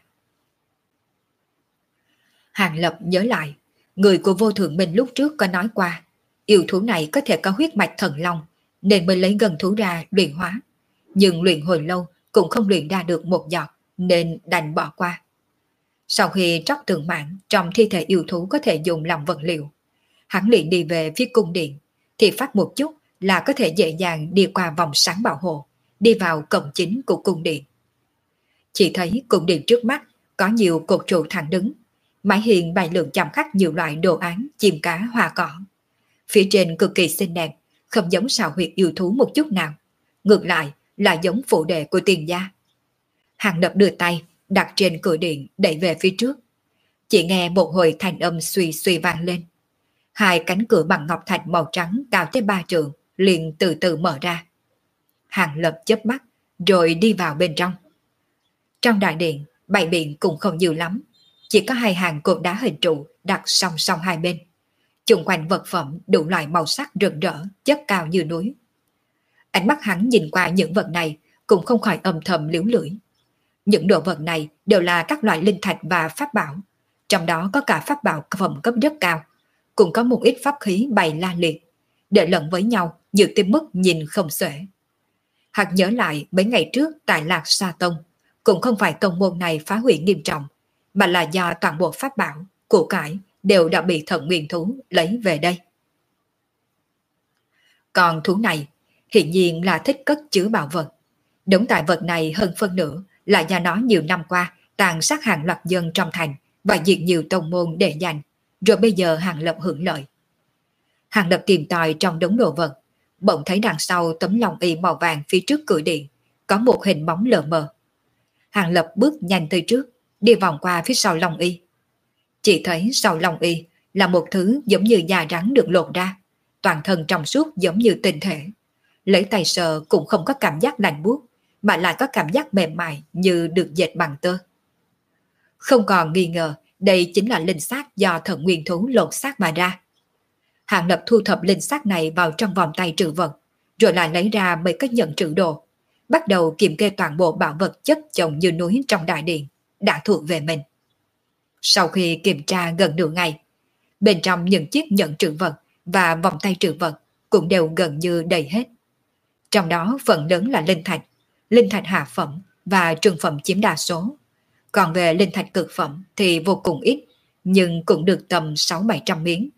Hàng Lập nhớ lại, người của Vô Thượng Minh lúc trước có nói qua, yêu thú này có thể có huyết mạch thần long, nên mới lấy gần thú ra luyện hóa. Nhưng luyện hồi lâu cũng không luyện ra được một giọt, nên đành bỏ qua. Sau khi tróc tượng mãn trong thi thể yêu thú có thể dùng làm vật liệu, hắn liền đi về phía cung điện, thì phát một chút là có thể dễ dàng đi qua vòng sáng bảo hộ, đi vào cổng chính của cung điện. Chỉ thấy cung điện trước mắt có nhiều cột trụ thẳng đứng, mái hiên bày lượng chạm khắc nhiều loại đồ án chim cá hoa cỏ. Phía trên cực kỳ xinh đẹp, không giống sao huyệt yêu thú một chút nào. Ngược lại là giống phụ đệ của tiền gia. Hàng Lập đưa tay đặt trên cửa điện đẩy về phía trước. Chỉ nghe một hồi thanh âm suy suy vang lên. Hai cánh cửa bằng ngọc thạch màu trắng cao tới ba trượng liền từ từ mở ra. Hàng Lập chớp mắt rồi đi vào bên trong. Trong đại điện, bày biện cũng không nhiều lắm, chỉ có hai hàng cột đá hình trụ đặt song song hai bên. Chung quanh vật phẩm đủ loại màu sắc rực rỡ, chất cao như núi. Ánh mắt hắn nhìn qua những vật này cũng không khỏi âm thầm liếu lưỡi. Những đồ vật này đều là các loại linh thạch và pháp bảo, trong đó có cả pháp bảo phẩm cấp rất cao, cũng có một ít pháp khí bày la liệt, để lẫn với nhau như tới mức nhìn không xuể. Hắn nhớ lại mấy ngày trước tại Lạc Sa Tông, cũng không phải tông môn này phá hủy nghiêm trọng, mà là do toàn bộ pháp bảo, của cải đều đã bị thần nguyên thú lấy về đây. Còn thú này, hiển nhiên là thích cất chứa bảo vật. Đống tài vật này hơn phân nửa là do nó nhiều năm qua tàn sát hàng loạt dân trong thành và diệt nhiều tông môn để dành, rồi bây giờ Hàng Lập hưởng lợi. Hàng Lập tìm tòi trong đống đồ vật, bỗng thấy đằng sau tấm lông y màu vàng phía trước cửa điện có một hình bóng lờ mờ. Hàng Lập bước nhanh tới trước, đi vòng qua phía sau lông y. Chỉ thấy sau lông y là một thứ giống như da rắn được lột ra, toàn thân trong suốt giống như tinh thể. Lấy tay sờ cũng không có cảm giác lạnh buốt, mà lại có cảm giác mềm mại như được dệt bằng tơ. Không còn nghi ngờ, đây chính là linh xác do thần nguyên thú lột xác mà ra. Hàng Lập thu thập linh xác này vào trong vòng tay trữ vật, rồi lại lấy ra mấy cái nhận trữ đồ, bắt đầu kiểm kê toàn bộ bảo vật chất chồng như núi trong đại điện, đã thuộc về mình. Sau khi kiểm tra gần nửa ngày, bên trong những chiếc nhận trữ vật và vòng tay trữ vật cũng đều gần như đầy hết. Trong đó phần lớn là linh thạch, linh thạch hạ phẩm và trung phẩm chiếm đa số. Còn về linh thạch cực phẩm thì vô cùng ít, nhưng cũng được tầm sáu bảy trăm miếng.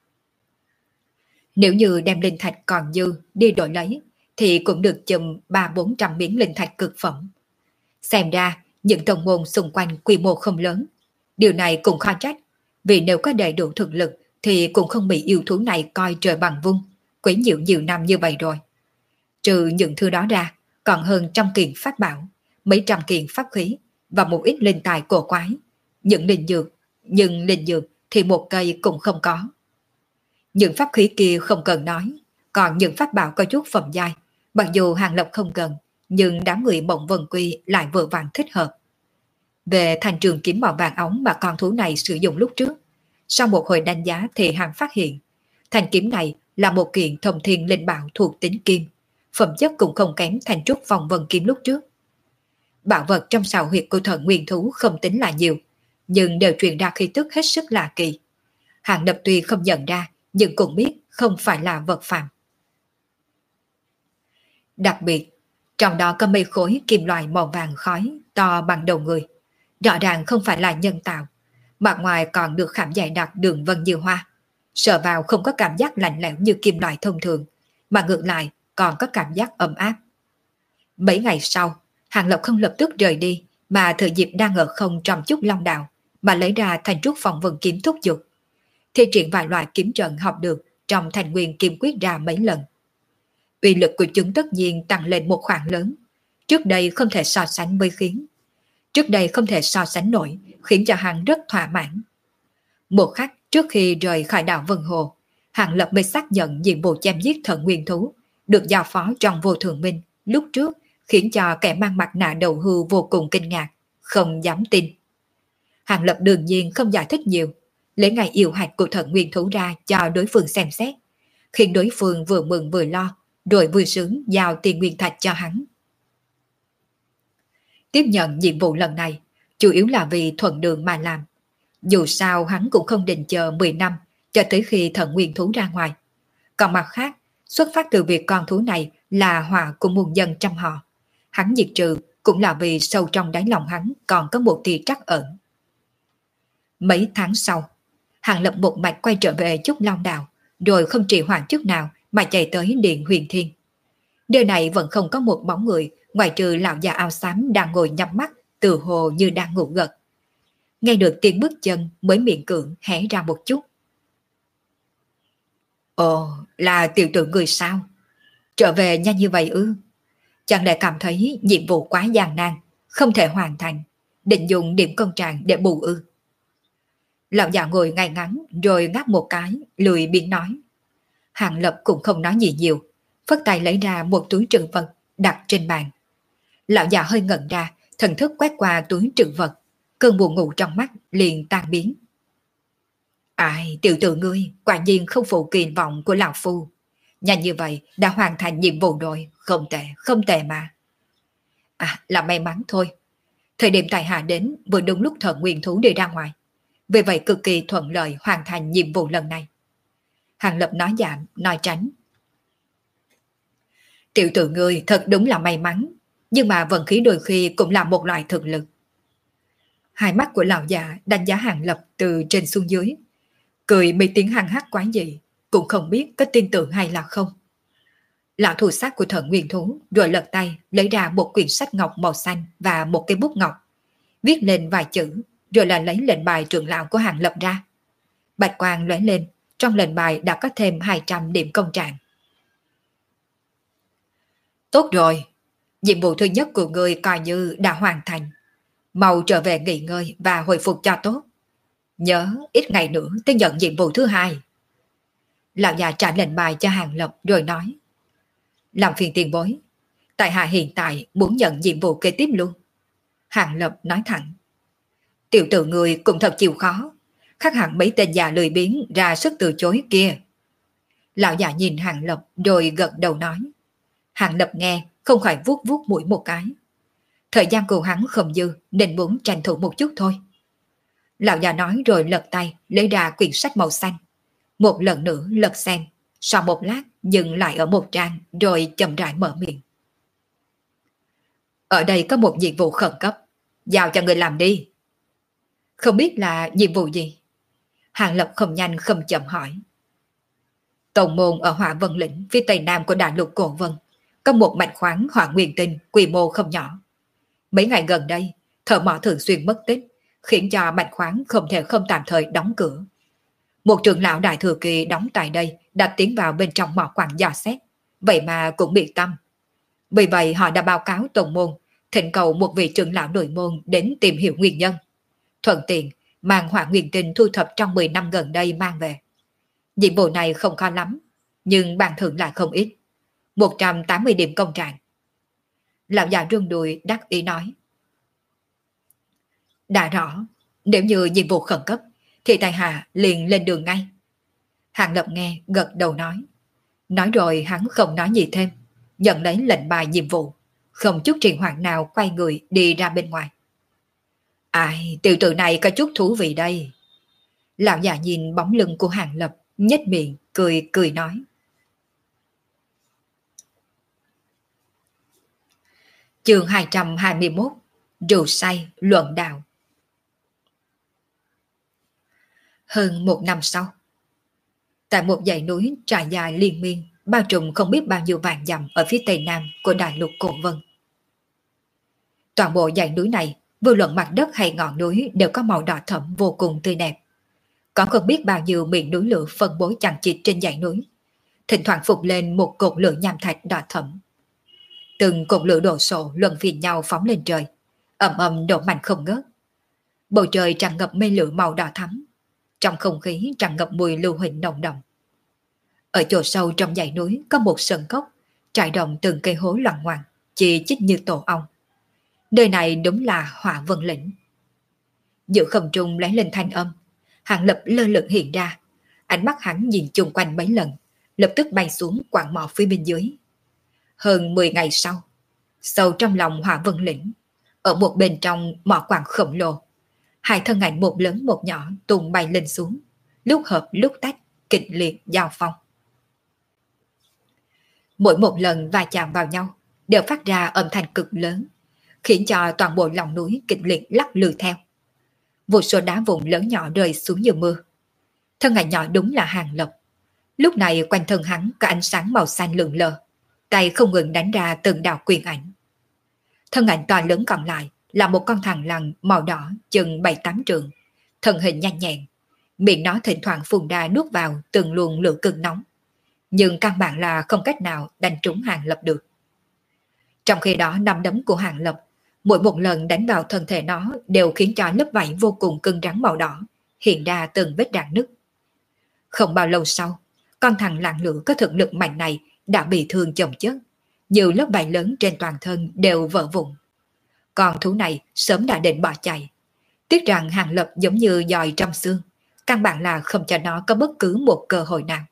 Nếu như đem linh thạch còn dư đi đổi lấy, thì cũng được chùm ba bốn trăm miếng linh thạch cực phẩm. Xem ra, những tông môn xung quanh quy mô không lớn. Điều này cũng khó trách, vì nếu có đầy đủ thực lực thì cũng không bị yêu thú này coi trời bằng vung, quấy nhiễu nhiều năm như vậy rồi. Trừ những thứ đó ra, còn hơn trăm kiện pháp bảo, mấy trăm kiện pháp khí và một ít linh tài cổ quái. Những linh dược, nhưng linh dược thì một cây cũng không có. Những pháp khí kia không cần nói, còn những pháp bảo có chút phẩm giai, mặc dù Hàng Lập không cần, nhưng đám người Mộng Vân Quy lại vừa vặn thích hợp. Về thanh trường kiếm màu vàng ống mà con thú này sử dụng lúc trước, sau một hồi đánh giá thì hắn phát hiện, thanh kiếm này là một kiện thông thiên linh bảo thuộc tính kim, phẩm chất cũng không kém thanh trúc phong vân kiếm lúc trước. Bảo vật trong sào huyệt của thần nguyên thú không tính là nhiều, nhưng đều truyền ra khí tức hết sức lạ kỳ. Hàng Lập tuy không nhận ra, nhưng cũng biết không phải là vật phàm. Đặc biệt, trong đó có mấy khối kim loại màu vàng khói to bằng đầu người, rõ ràng không phải là nhân tạo, mặt ngoài còn được khảm dày đặc đường vân như hoa, sờ vào không có cảm giác lạnh lẽo như kim loại thông thường, mà ngược lại còn có cảm giác ấm áp. Mấy ngày sau, Hàng Lập không lập tức rời đi, mà thừa dịp đang ở không trong chút long đạo, mà lấy ra thành trúc phong vân kiếm thúc giục, thi triển vài loại kiếm trận học được trong thành nguyên kiếm quyết ra mấy lần. Uy lực của chúng tất nhiên tăng lên một khoảng lớn, trước đây không thể so sánh với khiến. Trước đây không thể so sánh nổi, khiến cho hắn rất thỏa mãn. Một khắc trước khi rời khỏi đảo Vân Hồ, Hàng Lập mới xác nhận nhiệm vụ chém giết thần nguyên thú được giao phó trong Vô Thường Minh lúc trước, khiến cho kẻ mang mặt nạ đầu hưu vô cùng kinh ngạc, không dám tin. Hàng Lập đương nhiên không giải thích nhiều, lấy ngày yêu hạch của thần nguyên thú ra cho đối phương xem xét, khiến đối phương vừa mừng vừa lo, rồi vui sướng giao tiền nguyên thạch cho hắn. Tiếp nhận nhiệm vụ lần này, chủ yếu là vì thuận đường mà làm. Dù sao hắn cũng không định chờ mười năm cho tới khi thần nguyên thú ra ngoài. Còn mặt khác, xuất phát từ việc con thú này là họa của muôn dân trăm họ, hắn diệt trừ cũng là vì sâu trong đáy lòng hắn còn có một tia trắc ẩn. Mấy tháng sau, Hàng Lập một mạch quay trở về Trúc Long Đạo, rồi không trì hoãn chút nào mà chạy tới Điện Huyền Thiên. Nơi này vẫn không có một bóng người, ngoài trừ lão già áo xám đang ngồi nhắm mắt, từ hồ như đang ngủ gật. nghe được tiếng bước chân mới miễn cưỡng hé ra một chút. Ồ, là tiểu tử người sao? Trở về nhanh như vậy ư? Chẳng lẽ cảm thấy nhiệm vụ quá gian nan, không thể hoàn thành, định dùng điểm công trạng để bù ư? Lão già ngồi ngay ngắn rồi ngáp một cái, lười biếng nói. Hàng Lập cũng không nói gì nhiều, phất tay lấy ra một túi trữ vật đặt trên bàn. Lão già hơi ngẩn ra, thần thức quét qua túi trữ vật, cơn buồn ngủ trong mắt liền tan biến. Ai, tiểu tử ngươi, quả nhiên không phụ kỳ vọng của lão phu. Nhanh như vậy đã hoàn thành nhiệm vụ rồi, không tệ, không tệ mà. À, là may mắn thôi. Thời điểm tại hạ đến vừa đúng lúc thần nguyên thú đi ra ngoài. Vì vậy cực kỳ thuận lợi hoàn thành nhiệm vụ lần này. Hàng Lập nói giảm, nói tránh. Tiểu tử ngươi thật đúng là may mắn, nhưng mà vận khí đôi khi cũng là một loại thực lực. Hai mắt của lão già đánh giá Hàng Lập từ trên xuống dưới, cười mấy tiếng hăng hắc quái gì, cũng không biết có tin tưởng hay là không. Lão thủ sát của thần nguyên thú rồi lật tay lấy ra một quyển sách ngọc màu xanh và một cái bút ngọc, viết lên vài chữ, rồi là lấy lệnh bài trưởng lão của Hàng Lập ra. Bạch quang lóe lên, trong lệnh bài đã có thêm hai trăm điểm công trạng. Tốt rồi, nhiệm vụ thứ nhất của ngươi coi như đã hoàn thành. Mau trở về nghỉ ngơi và hồi phục cho tốt. Nhớ ít ngày nữa tới nhận nhiệm vụ thứ hai. Lão già trả lệnh bài cho Hàng Lập rồi nói. Làm phiền tiền bối, tại hạ hiện tại muốn nhận nhiệm vụ kế tiếp luôn. Hàng Lập nói thẳng. Tiểu tử người cũng thật chịu khó, khác hẳn mấy tên già lười biếng ra sức từ chối kia. Lão già nhìn Hàng Lập rồi gật đầu nói. Hàng Lập nghe không khỏi vuốt vuốt mũi một cái. Thời gian của hắn không dư nên muốn tranh thủ một chút thôi. Lão già nói rồi lật tay lấy ra quyển sách màu xanh. Một lần nữa lật xem, sau một lát dừng lại ở một trang rồi chậm rãi mở miệng. Ở đây có một nhiệm vụ khẩn cấp, giao cho người làm đi. Không biết là nhiệm vụ gì? Hàng Lập không nhanh không chậm hỏi. Tổng môn ở Hỏa Vân Lĩnh phía tây nam của đại lục Cổ Vân có một mạch khoáng hỏa nguyên tinh quy mô không nhỏ. Mấy ngày gần đây, thợ mỏ thường xuyên mất tích, khiến cho mạch khoáng không thể không tạm thời đóng cửa. Một trưởng lão đại thừa kỳ đóng tại đây đã tiến vào bên trong mỏ quặng dò xét, vậy mà cũng bị tâm. Vì vậy họ đã báo cáo tổng môn, thỉnh cầu một vị trưởng lão nội môn đến tìm hiểu nguyên nhân. Thuận tiện mang hỏa nguyên tinh thu thập trong mười năm gần đây mang về. Nhiệm vụ này không khó lắm, nhưng bàn thưởng lại không ít. một trăm tám mươi điểm công trạng. Lão già rung đùi đắc ý nói. Đã rõ, nếu như nhiệm vụ khẩn cấp thì tài hạ liền lên đường ngay. Hàng Lập nghe gật đầu nói. Nói rồi hắn không nói gì thêm, nhận lấy lệnh bài nhiệm vụ, không chút trì hoãn nào quay người đi ra bên ngoài. Ai, tiểu tử này có chút thú vị đây. Lão già nhìn bóng lưng của Hàng Lập, nhếch miệng cười cười nói. Chương hai trăm hai mươi mốt. Rượu say luận đạo. Hơn một năm sau, tại một dãy núi trải dài liên miên, bao trùm không biết bao nhiêu vạn dặm ở phía tây nam của đại lục Cổ Vân. Toàn bộ dãy núi này, vô luận mặt đất hay ngọn núi đều có màu đỏ thẫm vô cùng tươi đẹp. Có không biết bao nhiêu miệng núi lửa phân bố chằng chịt trên dãy núi, thỉnh thoảng phục lên một cột lửa nham thạch đỏ thẫm. Từng cột lửa đổ sộ luân phiên nhau phóng lên trời, ầm ầm nổ mạnh không ngớt. Bầu trời tràn ngập mây lửa màu đỏ thắm, trong không khí tràn ngập mùi lưu huỳnh nồng đậm. Ở chỗ sâu trong dãy núi có một sân cốc, trải rộng từng cây hố loằng ngoằng, chỉ chít như tổ ong. Nơi này đúng là Hỏa Vân Lĩnh. Giữa không trung lóe lên thanh âm, Hàng Lập lơ lửng hiện ra, ánh mắt hắn nhìn chung quanh mấy lần, lập tức bay xuống quặng mỏ phía bên dưới. Hơn mười ngày sau, sâu trong lòng Hỏa Vân Lĩnh, ở một bên trong mỏ quặng khổng lồ, hai thân ảnh một lớn một nhỏ tung bay lên xuống, lúc hợp lúc tách, kịch liệt giao phong. Mỗi một lần va chạm vào nhau đều phát ra âm thanh cực lớn, khiến cho toàn bộ lòng núi kịch liệt lắc lư theo. Vô số đá vụn lớn nhỏ rơi xuống như mưa. Thân ảnh nhỏ đúng là Hàng Lập. Lúc này quanh thân hắn có ánh sáng màu xanh lượn lờ, tay không ngừng đánh ra từng đạo quyền ảnh. Thân ảnh to lớn còn lại là một con thằn lằn màu đỏ chừng bảy tám trượng, thân hình nhanh nhẹn, miệng nó thỉnh thoảng phun ra nuốt vào từng luồng lửa cực nóng, nhưng căn bản là không cách nào đánh trúng Hàng Lập được. Trong khi đó nắm đấm của Hàng Lập mỗi một lần đánh vào thân thể nó đều khiến cho lớp vảy vô cùng cứng rắn màu đỏ hiện ra từng vết rạn nứt. Không bao lâu sau, con thằn lằn lửa có thực lực mạnh này đã bị thương chồng chất, nhiều lớp vảy lớn trên toàn thân đều vỡ vụn. Con thú này sớm đã định bỏ chạy. Tiếc rằng Hàng Lập giống như dòi trong xương, căn bản là không cho nó có bất cứ một cơ hội nào.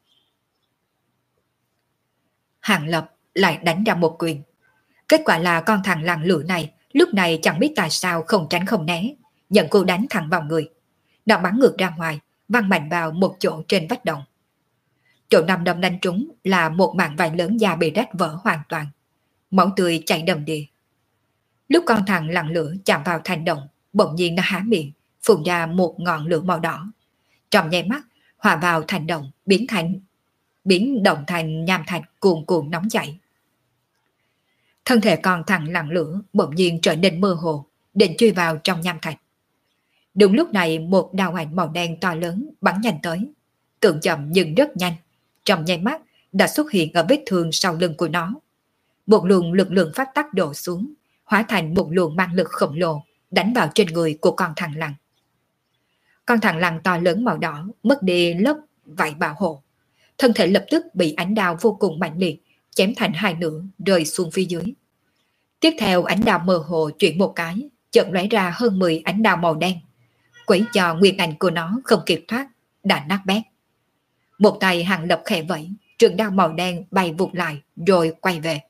Hàng Lập lại đánh ra một quyền. Kết quả là con thằn lằn lửa này lúc này chẳng biết tại sao không tránh không né, nhận cô đánh thẳng vào người. Nó bắn ngược ra ngoài, văng mạnh vào một chỗ trên vách động. Chỗ nằm đâm đánh trúng là một mảng vải lớn da bị rách vỡ hoàn toàn. Máu tươi chảy đầm đìa. Lúc con thằn lằn lửa chạm vào thành động, bỗng nhiên nó há miệng, phun ra một ngọn lửa màu đỏ. Trong nháy mắt, hòa vào thành động, biến thành biến động thành nham thạch cuồn cuộn nóng chảy. Thân thể con thằn lằn lửa bỗng nhiên trở nên mơ hồ, định chui vào trong nham thạch. Đúng lúc này một đao ảnh màu đen to lớn bắn nhanh tới, tưởng chậm nhưng rất nhanh, trong nháy mắt đã xuất hiện ở vết thương sau lưng của nó. Một luồng lực lượng phát tắc đổ xuống, hóa thành một luồng mang lực khổng lồ đánh vào trên người của con thằn lằn. Con thằn lằn to lớn màu đỏ mất đi lớp vảy bảo hộ, thân thể lập tức bị ánh đao vô cùng mạnh liệt chém thành hai nửa rơi xuống phía dưới. Tiếp theo ánh đao mơ hồ chuyển một cái, chợt lóe ra hơn mười ánh đao màu đen, quấy cho nguyên ảnh của nó không kịp thoát, đã nát bét. Một tay Hàng Lập khẽ vẫy, trường đao màu đen bay vụt lại rồi quay về.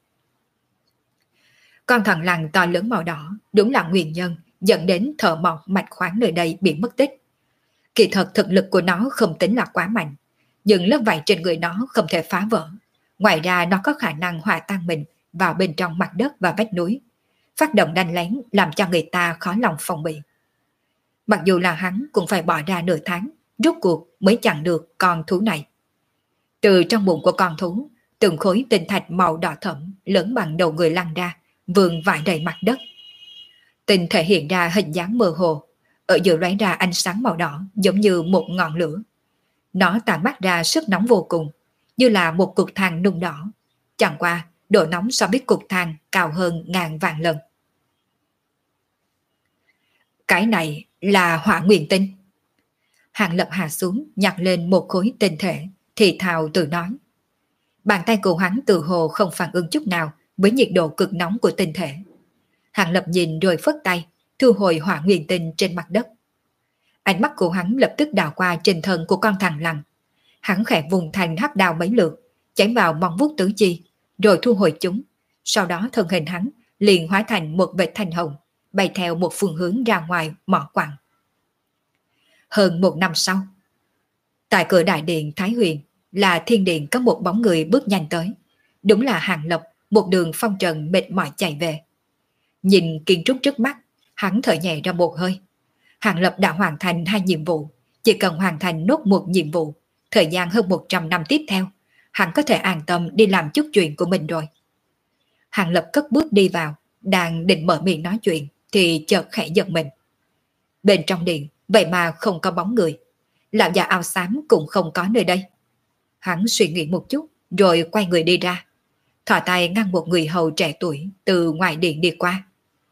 Con thằn lằn to lớn màu đỏ đúng là nguyên nhân dẫn đến thợ mộc mạch khoáng nơi đây bị mất tích. Kỳ thật thực lực của nó không tính là quá mạnh, nhưng lớp vảy trên người nó không thể phá vỡ. Ngoài ra nó có khả năng hòa tan mình vào bên trong mặt đất và vách núi, phát động đánh lén làm cho người ta khó lòng phòng bị. Mặc dù là hắn cũng phải bỏ ra nửa tháng, rốt cuộc mới chặn được con thú này. Từ trong bụng của con thú, từng khối tinh thạch màu đỏ thẫm lớn bằng đầu người lăn ra, vương vãi đầy mặt đất. Tinh thể hiện ra hình dáng mơ hồ, ở giữa lóe ra ánh sáng màu đỏ giống như một ngọn lửa. Nó tản mát ra sức nóng vô cùng, như là một cục than nung đỏ. Chẳng qua, độ nóng so với cục than cao hơn ngàn vạn lần. Cái này là hỏa nguyên tinh. Hàng Lập hạ xuống nhặt lên một khối tinh thể, thì thào tự nói. Bàn tay của hắn tự hồ không phản ứng chút nào với nhiệt độ cực nóng của tinh thể. Hàng Lập nhìn rồi phất tay, thu hồi hỏa nguyên tinh trên mặt đất. Ánh mắt của hắn lập tức đảo qua trên thân của con thằn lằn. Hắn khẽ vùng thành hắc đao mấy lượt, chém vào móng vuốt tứ chi, rồi thu hồi chúng. Sau đó thân hình hắn liền hóa thành một vệt thanh hồng, bay theo một phương hướng ra ngoài mỏ quặng. Hơn một năm sau, tại cửa đại điện Thái Huyền là thiên điện, có một bóng người bước nhanh tới. Đúng là Hàng Lập, một đường phong trần mệt mỏi chạy về. Nhìn kiến trúc trước mắt, hắn thở nhẹ ra một hơi. Hàng Lập đã hoàn thành hai nhiệm vụ, chỉ cần hoàn thành nốt một nhiệm vụ, thời gian hơn một trăm năm tiếp theo, hắn có thể an tâm đi làm chút chuyện của mình rồi. Hàng Lập cất bước đi vào, đang định mở miệng nói chuyện, thì chợt khẽ giật mình. Bên trong điện, vậy mà không có bóng người. Lão già áo xám cũng không có nơi đây. Hắn suy nghĩ một chút, rồi quay người đi ra. Thỏ tay ngăn một người hầu trẻ tuổi từ ngoài điện đi qua.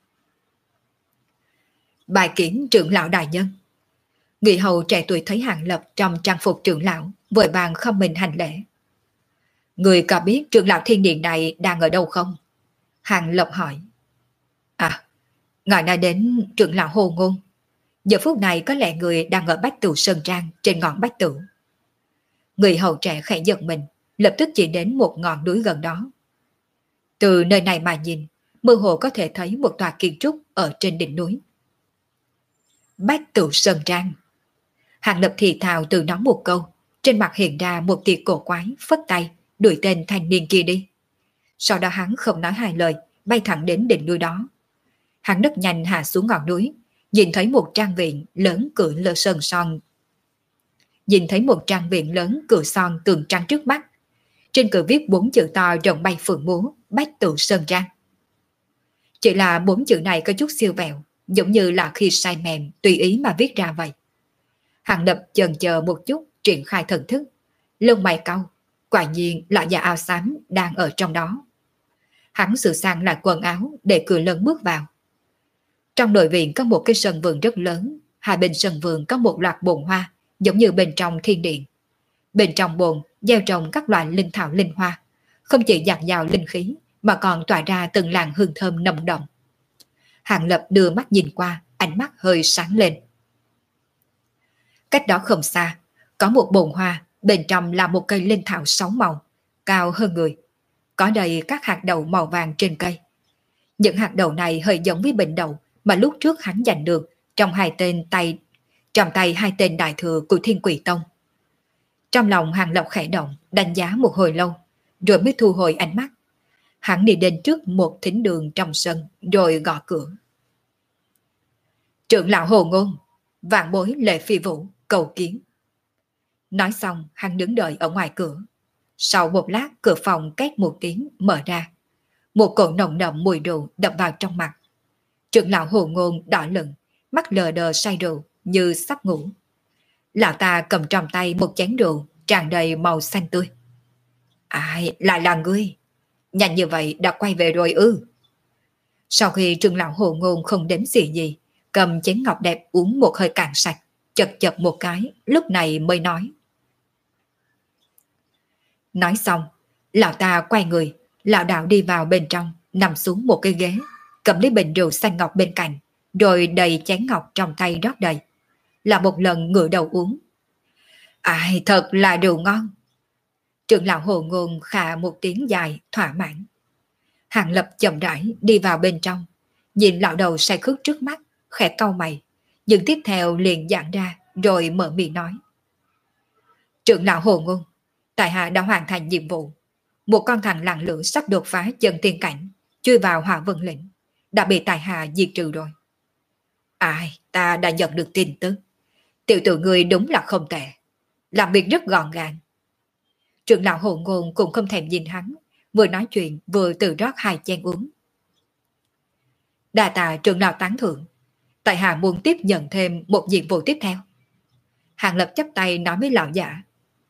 Bài kiến trưởng lão đại nhân. Người hầu trẻ tuổi thấy Hàng Lập trong trang phục trưởng lão, vội vàng không mình hành lễ. Người có biết trưởng lão thiên điện này đang ở đâu không? Hàng Lập hỏi. À, ngài nói đến trưởng lão Hồ Ngôn. Giờ phút này có lẽ người đang ở Bách Tửu Sơn Trang trên ngọn Bách Tửu. Người hầu trẻ khẽ giật mình, lập tức chỉ đến một ngọn núi gần đó. Từ nơi này mà nhìn, mơ hồ có thể thấy một tòa kiến trúc ở trên đỉnh núi. Bách Tửu Sơn Trang. Hàng Lập thì thào từ nói một câu, trên mặt hiện ra một tia cổ quái, phất tay, đuổi tên thanh niên kia đi. Sau đó hắn không nói hai lời, bay thẳng đến đỉnh núi đó. Hắn rất nhanh hạ xuống ngọn núi, nhìn thấy một trang viện lớn cửa lơ sơn son. Nhìn thấy một trang viện lớn cửa son tường trắng trước mắt. Trên cửa viết bốn chữ to rộng bay phượng múa, Bách Tửu Sơn Trang. Chỉ là bốn chữ này có chút siêu vẹo, giống như là khi say mềm tùy ý mà viết ra vậy. Hàng Lập chần chờ một chút triển khai thần thức, lông mày cau, quả nhiên là già áo xám đang ở trong đó. Hắn sửa sang lại quần áo để cửa lớn bước vào. Trong nội viện có một cái sân vườn rất lớn, hai bên sân vườn có một loạt bồn hoa, giống như bên trong thiên điện. Bên trong bồn gieo trồng các loại linh thảo linh hoa, không chỉ dạt dào linh khí mà còn tỏa ra từng làn hương thơm nồng đậm. Hàng Lập đưa mắt nhìn qua, ánh mắt hơi sáng lên. Cách đó không xa, có một bồn hoa, bên trong là một cây linh thảo sáu màu, cao hơn người. Có đầy các hạt đậu màu vàng trên cây. Những hạt đậu này hơi giống với bình đậu mà lúc trước hắn giành được trong hai tên tay trong tay hai tên đại thừa của Thiên Quỷ Tông. Trong lòng Hàng Lập khẽ động, đánh giá một hồi lâu, rồi mới thu hồi ánh mắt. Hắn đi đến trước một thính đường trong sân, rồi gõ cửa. Trưởng lão Hồ Ngôn, vạn bối Lệ Phi Vũ, cầu kiến. Nói xong, hắn đứng đợi ở ngoài cửa. Sau một lát, cửa phòng két một tiếng mở ra. Một cỗ nồng đậm mùi rượu đập vào trong mặt. Trưởng lão Hồ Ngôn đỏ lựng, mắt lờ đờ say rượu như sắp ngủ. Lão ta cầm trong tay một chén rượu tràn đầy màu xanh tươi. Ai, lại là ngươi? Nhanh như vậy đã quay về rồi ư? Sau khi trưởng lão Hồ Ngôn không đếm xỉa gì, cầm chén ngọc đẹp uống một hơi cạn sạch, chật chật một cái, lúc này mới nói. Nói xong, lão ta quay người, lão đạo đi vào bên trong, nằm xuống một cái ghế, cầm lấy bình rượu xanh ngọc bên cạnh, rồi đầy chén ngọc trong tay rót đầy. Là một lần ngửa đầu uống. Ai, thật là rượu ngon. Trưởng lão Hồ Ngôn khà một tiếng dài, thỏa mãn. Hàng Lập chậm rãi đi vào bên trong, nhìn lão đầu say khướt trước mắt, khẽ cau mày, nhưng tiếp theo liền giãn ra, rồi mở miệng nói. Trưởng lão Hồ Ngôn, tại hạ đã hoàn thành nhiệm vụ. Một con thằng lặng lửa sắp đột phá chân tiên cảnh, chui vào Hỏa Vân lĩnh, đã bị tại hạ diệt trừ rồi. Ai, ta đã nhận được tin tức. Tiểu tử người đúng là không tệ, làm việc rất gọn gàng. Trưởng lão Hồ Ngôn cũng không thèm nhìn hắn, vừa nói chuyện vừa tự rót hai chén uống. Đa tạ trưởng lão tán thưởng, tại hạ muốn tiếp nhận thêm một nhiệm vụ tiếp theo. Hàng Lập chắp tay nói với lão giả.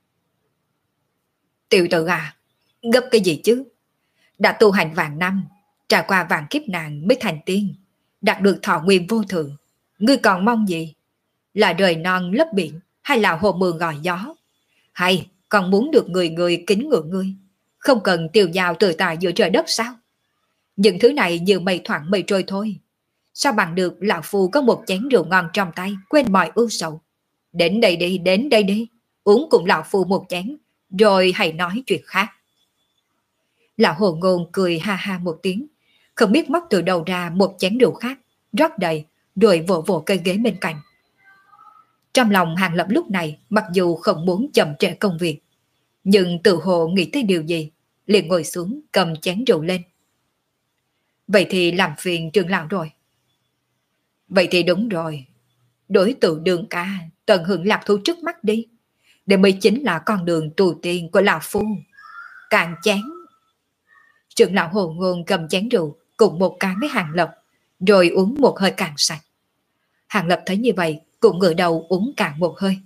Tiểu tử à, gấp cái gì chứ? Đã tu hành vạn năm, trải qua vạn kiếp nạn mới thành tiên, đạt được thọ nguyên vô thượng. Ngươi còn mong gì? Là rời non lấp biển, hay là hồ mưa gọi gió? Hay còn muốn được người người kính ngưỡng ngươi, không cần tiêu dao tự tại giữa trời đất sao? Những thứ này như mây thoảng mây trôi thôi. Sao bằng được lão phu có một chén rượu ngon trong tay, quên mọi ưu sầu. Đến đây đi, đến đây đi, uống cùng lão phu một chén, rồi hãy nói chuyện khác. Lão Hồ Ngôn cười ha ha một tiếng, không biết móc từ đầu ra một chén rượu khác, rót đầy, rồi vỗ vỗ cây ghế bên cạnh. Trong lòng Hàng Lập lúc này, mặc dù không muốn chậm trễ công việc, nhưng tự hồ nghĩ tới điều gì, liền ngồi xuống cầm chén rượu lên. Vậy thì làm phiền trưởng lão rồi. Vậy thì đúng rồi, đối tượng Đường ca tận hưởng lạc thú trước mắt đi, để mới chính là con đường tu tiên của lão phu. Càng chén. Trưởng lão Hồ Ngôn cầm chén rượu cùng một cái với Hàng Lập, rồi uống một hơi cạn sạch. Hàng Lập thấy như vậy cũng ngửa đầu uống cạn một hơi.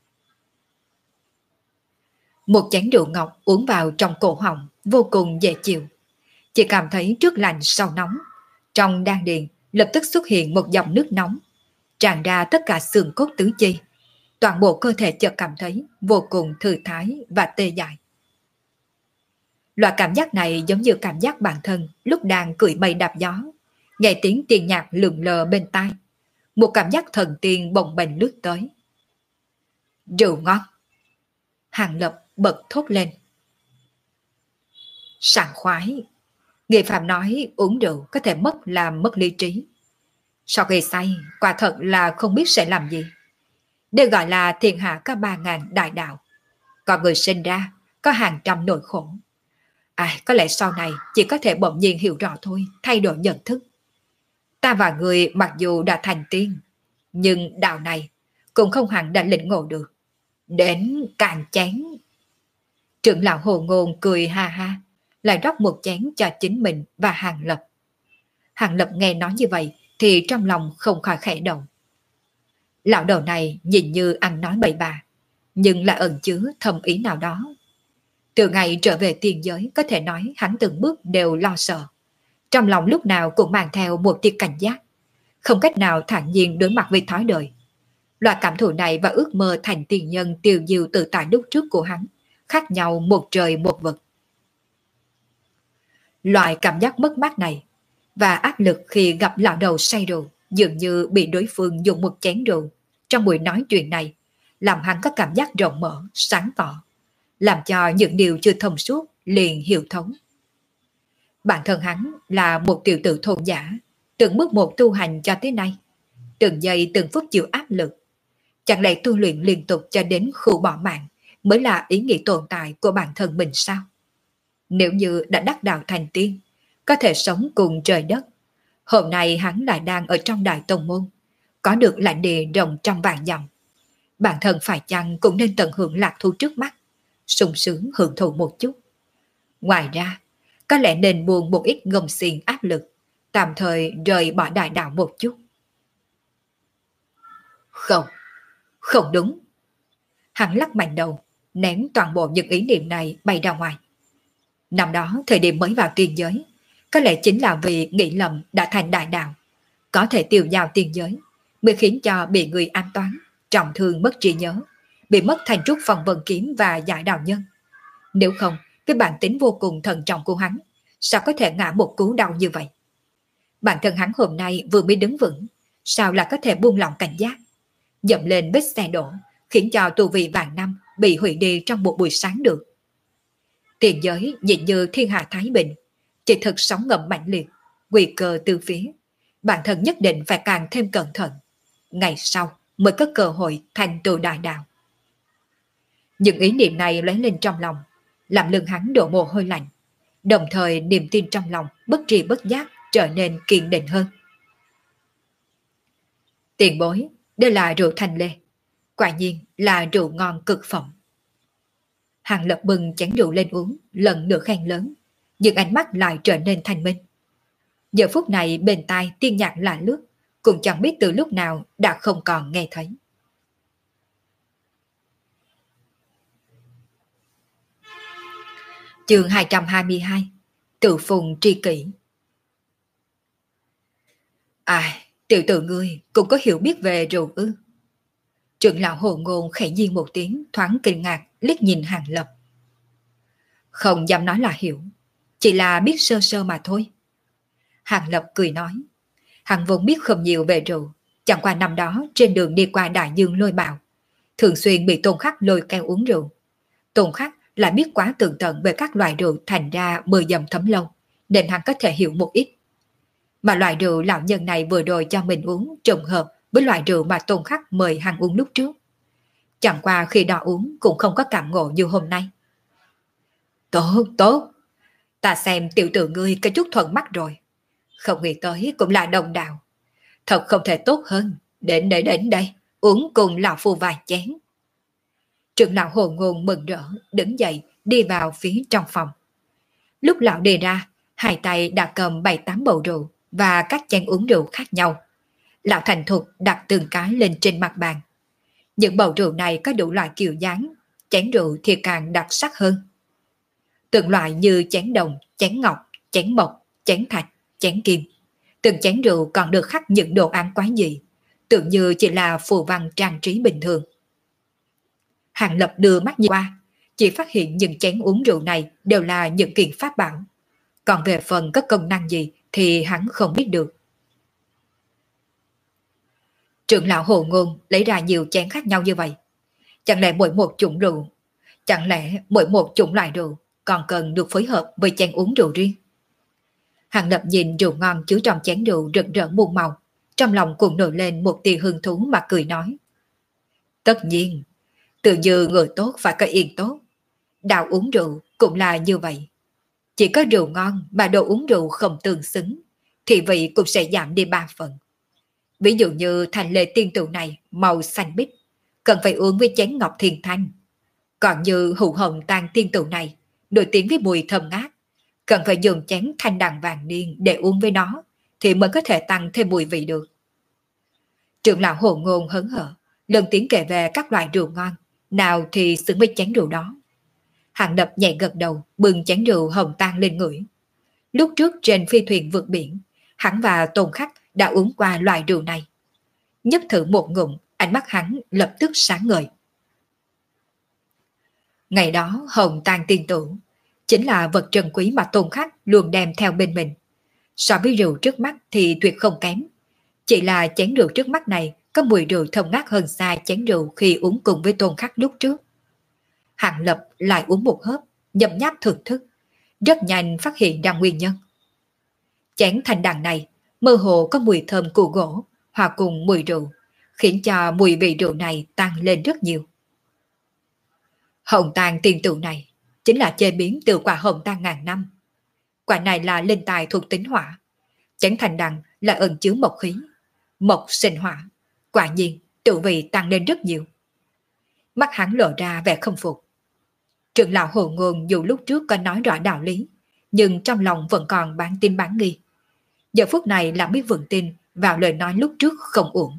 Một chén rượu ngọc uống vào trong cổ họng vô cùng dễ chịu, chỉ cảm thấy trước lạnh sau nóng. Trong đan điền lập tức xuất hiện một dòng nước nóng, tràn ra tất cả xương cốt tứ chi. Toàn bộ cơ thể chợt cảm thấy vô cùng thư thái và tê dại. Loại cảm giác này giống như cảm giác bản thân lúc đang cưỡi mây đạp gió, nghe tiếng tiên nhạc lượn lờ bên tai. Một cảm giác thần tiên bồng bềnh lướt tới. Rượu ngon. Hàng Lập bật thốt lên. Sảng khoái. Nghệ Phạm nói uống rượu có thể mất làm mất lý trí. Sau khi say, quả thật là không biết sẽ làm gì. Đây gọi là thiên hạ có ba ngàn đại đạo. Còn người sinh ra có hàng trăm nỗi khổ. Ai, có lẽ sau này chỉ có thể bỗng nhiên hiểu rõ thôi, thay đổi nhận thức. Ta và người mặc dù đã thành tiên, nhưng đạo này cũng không hẳn đã lĩnh ngộ được. Đến càng chén. Trưởng lão Hồ Ngôn cười ha ha, lại rót một chén cho chính mình và Hàng Lập. Hàng Lập nghe nói như vậy thì trong lòng không khỏi khẽ động. Lão đầu này nhìn như ăn nói bậy bạ, nhưng lại ẩn chứa thâm ý nào đó. Từ ngày trở về tiền giới có thể nói hắn từng bước đều lo sợ. Trong lòng lúc nào cũng mang theo một tia cảnh giác, không cách nào thản nhiên đối mặt với thói đời. Loại cảm thụ này và ước mơ thành tiền nhân tiêu diêu tự tại lúc trước của hắn khác nhau một trời một vực. Loại cảm giác mất mát này và áp lực khi gặp lão đầu say rượu dường như bị đối phương dùng một chén rượu trong buổi nói chuyện này, làm hắn có cảm giác rộng mở, sáng tỏ, làm cho những điều chưa thông suốt liền hiểu thấu. Bản thân hắn là một tiểu tử thôn giả, từng bước một tu hành cho tới nay, từng giây từng phút chịu áp lực. Chẳng lẽ tu luyện liên tục cho đến khu bỏ mạng mới là ý nghĩa tồn tại của bản thân mình sao? Nếu như đã đắc đạo thành tiên, có thể sống cùng trời đất, hôm nay hắn lại đang ở trong đại tông môn, có được lãnh địa rộng trăm vạn dặm. Bản thân phải chăng cũng nên tận hưởng lạc thú trước mắt, sung sướng hưởng thụ một chút. Ngoài ra, có lẽ nên buông một ít gông xiềng áp lực, tạm thời rời bỏ đại đạo một chút. Không, không đúng. Hắn lắc mạnh đầu, ném toàn bộ những ý niệm này bay ra ngoài. Năm đó, thời điểm mới vào tiên giới, có lẽ chính là vì nghĩ lầm đã thành đại đạo, có thể tiêu dao tiên giới, mới khiến cho bị người an toán, trọng thương mất trí nhớ, bị mất thành trúc phần vân kiếm và giải đạo nhân. Nếu không, cái bản tính vô cùng thận trọng của hắn, sao có thể ngã một cú đau như vậy? Bản thân hắn hôm nay vừa mới đứng vững, sao lại có thể buông lỏng cảnh giác, dậm lên vết xe đổ, khiến cho tu vị vạn năm bị hủy đi trong một buổi sáng được. Tiền giới nhìn như thiên hạ thái bình, chỉ thực sóng ngầm mạnh liệt, nguy cơ từ phía. Bản thân nhất định phải càng thêm cẩn thận, ngày sau mới có cơ hội thành tựu đại đạo. Những ý niệm này lóe lên trong lòng, làm lưng hắn đổ mồ hôi lạnh, đồng thời niềm tin trong lòng bất tri bất giác trở nên kiên định hơn. Tiền bối, đây là rượu thanh lê, quả nhiên là rượu ngon cực phẩm. Hàng Lập bừng chén rượu lên uống, lần nữa khen lớn, nhưng ánh mắt lại trở nên thanh minh. Giờ phút này bên tai tiên nhạc là lướt, cũng chẳng biết từ lúc nào đã không còn nghe thấy. Chương hai trăm hai mươi hai, Tự phùng tri kỷ. Ai, tiểu tử ngươi cũng có hiểu biết về rượu ư? Trưởng lão Hồ Ngôn khẽ nhiên một tiếng, thoáng kinh ngạc liếc nhìn Hàng Lập. Không dám nói là hiểu, chỉ là biết sơ sơ mà thôi. Hàng Lập cười nói, hắn vốn biết không nhiều về rượu, chẳng qua năm đó trên đường đi qua đại dương lôi bạo, thường xuyên bị Tôn Khắc lôi kéo uống rượu. Tôn Khắc lại biết quá tường tận về các loại rượu, thành ra mười dầm thấm lâu, nên hắn có thể hiểu một ít. Mà loại rượu lão nhân này vừa rồi cho mình uống trùng hợp với loại rượu mà Tôn Khắc mời hắn uống lúc trước. Chẳng qua khi đó uống cũng không có cảm ngộ như hôm nay. Tốt, tốt. Ta xem tiểu tử ngươi có chút thuận mắt rồi. Không nghĩ tới cũng là đồng đạo. Thật không thể tốt hơn. Đến đây đến đây, uống cùng lão phu vài chén. Trưởng lão Hồ Ngôn mừng rỡ, đứng dậy, đi vào phía trong phòng. Lúc lão đi ra, hai tay đã cầm bảy tám bầu rượu và các chén uống rượu khác nhau. Lão thành thục đặt từng cái lên trên mặt bàn. Những bầu rượu này có đủ loại kiểu dáng, chén rượu thì càng đặc sắc hơn. Từng loại như chén đồng, chén ngọc, chén mộc, chén thạch, chén kim. Từng chén rượu còn được khắc những đồ án quái dị, tưởng như chỉ là phù văn trang trí bình thường. Hàng Lập đưa mắt nhìn qua, chỉ phát hiện những chén uống rượu này đều là những kiện pháp bảo. Còn về phần có công năng gì thì hắn không biết được. Trưởng lão Hồ Ngôn lấy ra nhiều chén khác nhau như vậy. Chẳng lẽ mỗi một chủng rượu, chẳng lẽ mỗi một chủng loại rượu còn cần được phối hợp với chén uống rượu riêng? Hàng Lập nhìn rượu ngon chứa trong chén rượu rực rỡ muôn màu, trong lòng cũng nổi lên một tia hứng thú mà cười nói. Tất nhiên, tự như người tốt phải có yên tốt. Đạo uống rượu cũng là như vậy. Chỉ có rượu ngon mà đồ uống rượu không tương xứng, thì vị cũng sẽ giảm đi ba phần. Ví dụ như thành lệ tiên tử này màu xanh biếc, cần phải uống với chén ngọc thiên thanh. Còn như hữu hồng tàn tiên tử này, nổi tiếng với mùi thơm ngát, cần phải dùng chén thanh đằng vàng niên để uống với nó, thì mới có thể tăng thêm mùi vị được. Trưởng lão Hồ Ngôn hớn hở, lần tiếng kể về các loại rượu ngon, nào thì xứng với chén rượu đó. Hàng Lập nhẹ gật đầu, bưng chén rượu hồng tan lên ngửi. Lúc trước trên phi thuyền vượt biển, hắn và Tôn Khắc đã uống qua loại rượu này. Nhấp thử một ngụm, ánh mắt hắn lập tức sáng ngời. Ngày đó hồng tan tiên tử chính là vật trân quý mà Tôn Khắc luôn đem theo bên mình. So với rượu trước mắt thì tuyệt không kém. Chỉ là chén rượu trước mắt này có mùi rượu thơm ngát hơn xa chén rượu khi uống cùng với Tôn Khắc lúc trước. Hàng Lập lại uống một hớp, nhấm nháp thưởng thức, rất nhanh phát hiện ra nguyên nhân. Chén thanh đằng này mơ hồ có mùi thơm củ gỗ hòa cùng mùi rượu, khiến cho mùi vị rượu này tăng lên rất nhiều. Hồng tang tiên tử này chính là chế biến từ quả hồng tang ngàn năm. Quả này là linh tài thuộc tính hỏa. Chén thanh đằng là ẩn chứa mộc khí. Mộc sinh hỏa, quả nhiên tự vị tăng lên rất nhiều. Mắt hắn lộ ra vẻ không phục. Trưởng lão Hồ Ngôn dù lúc trước có nói rõ đạo lý, nhưng trong lòng vẫn còn bán tin bán nghi. Giờ phút này là mới vững tin vào lời nói lúc trước không uổng.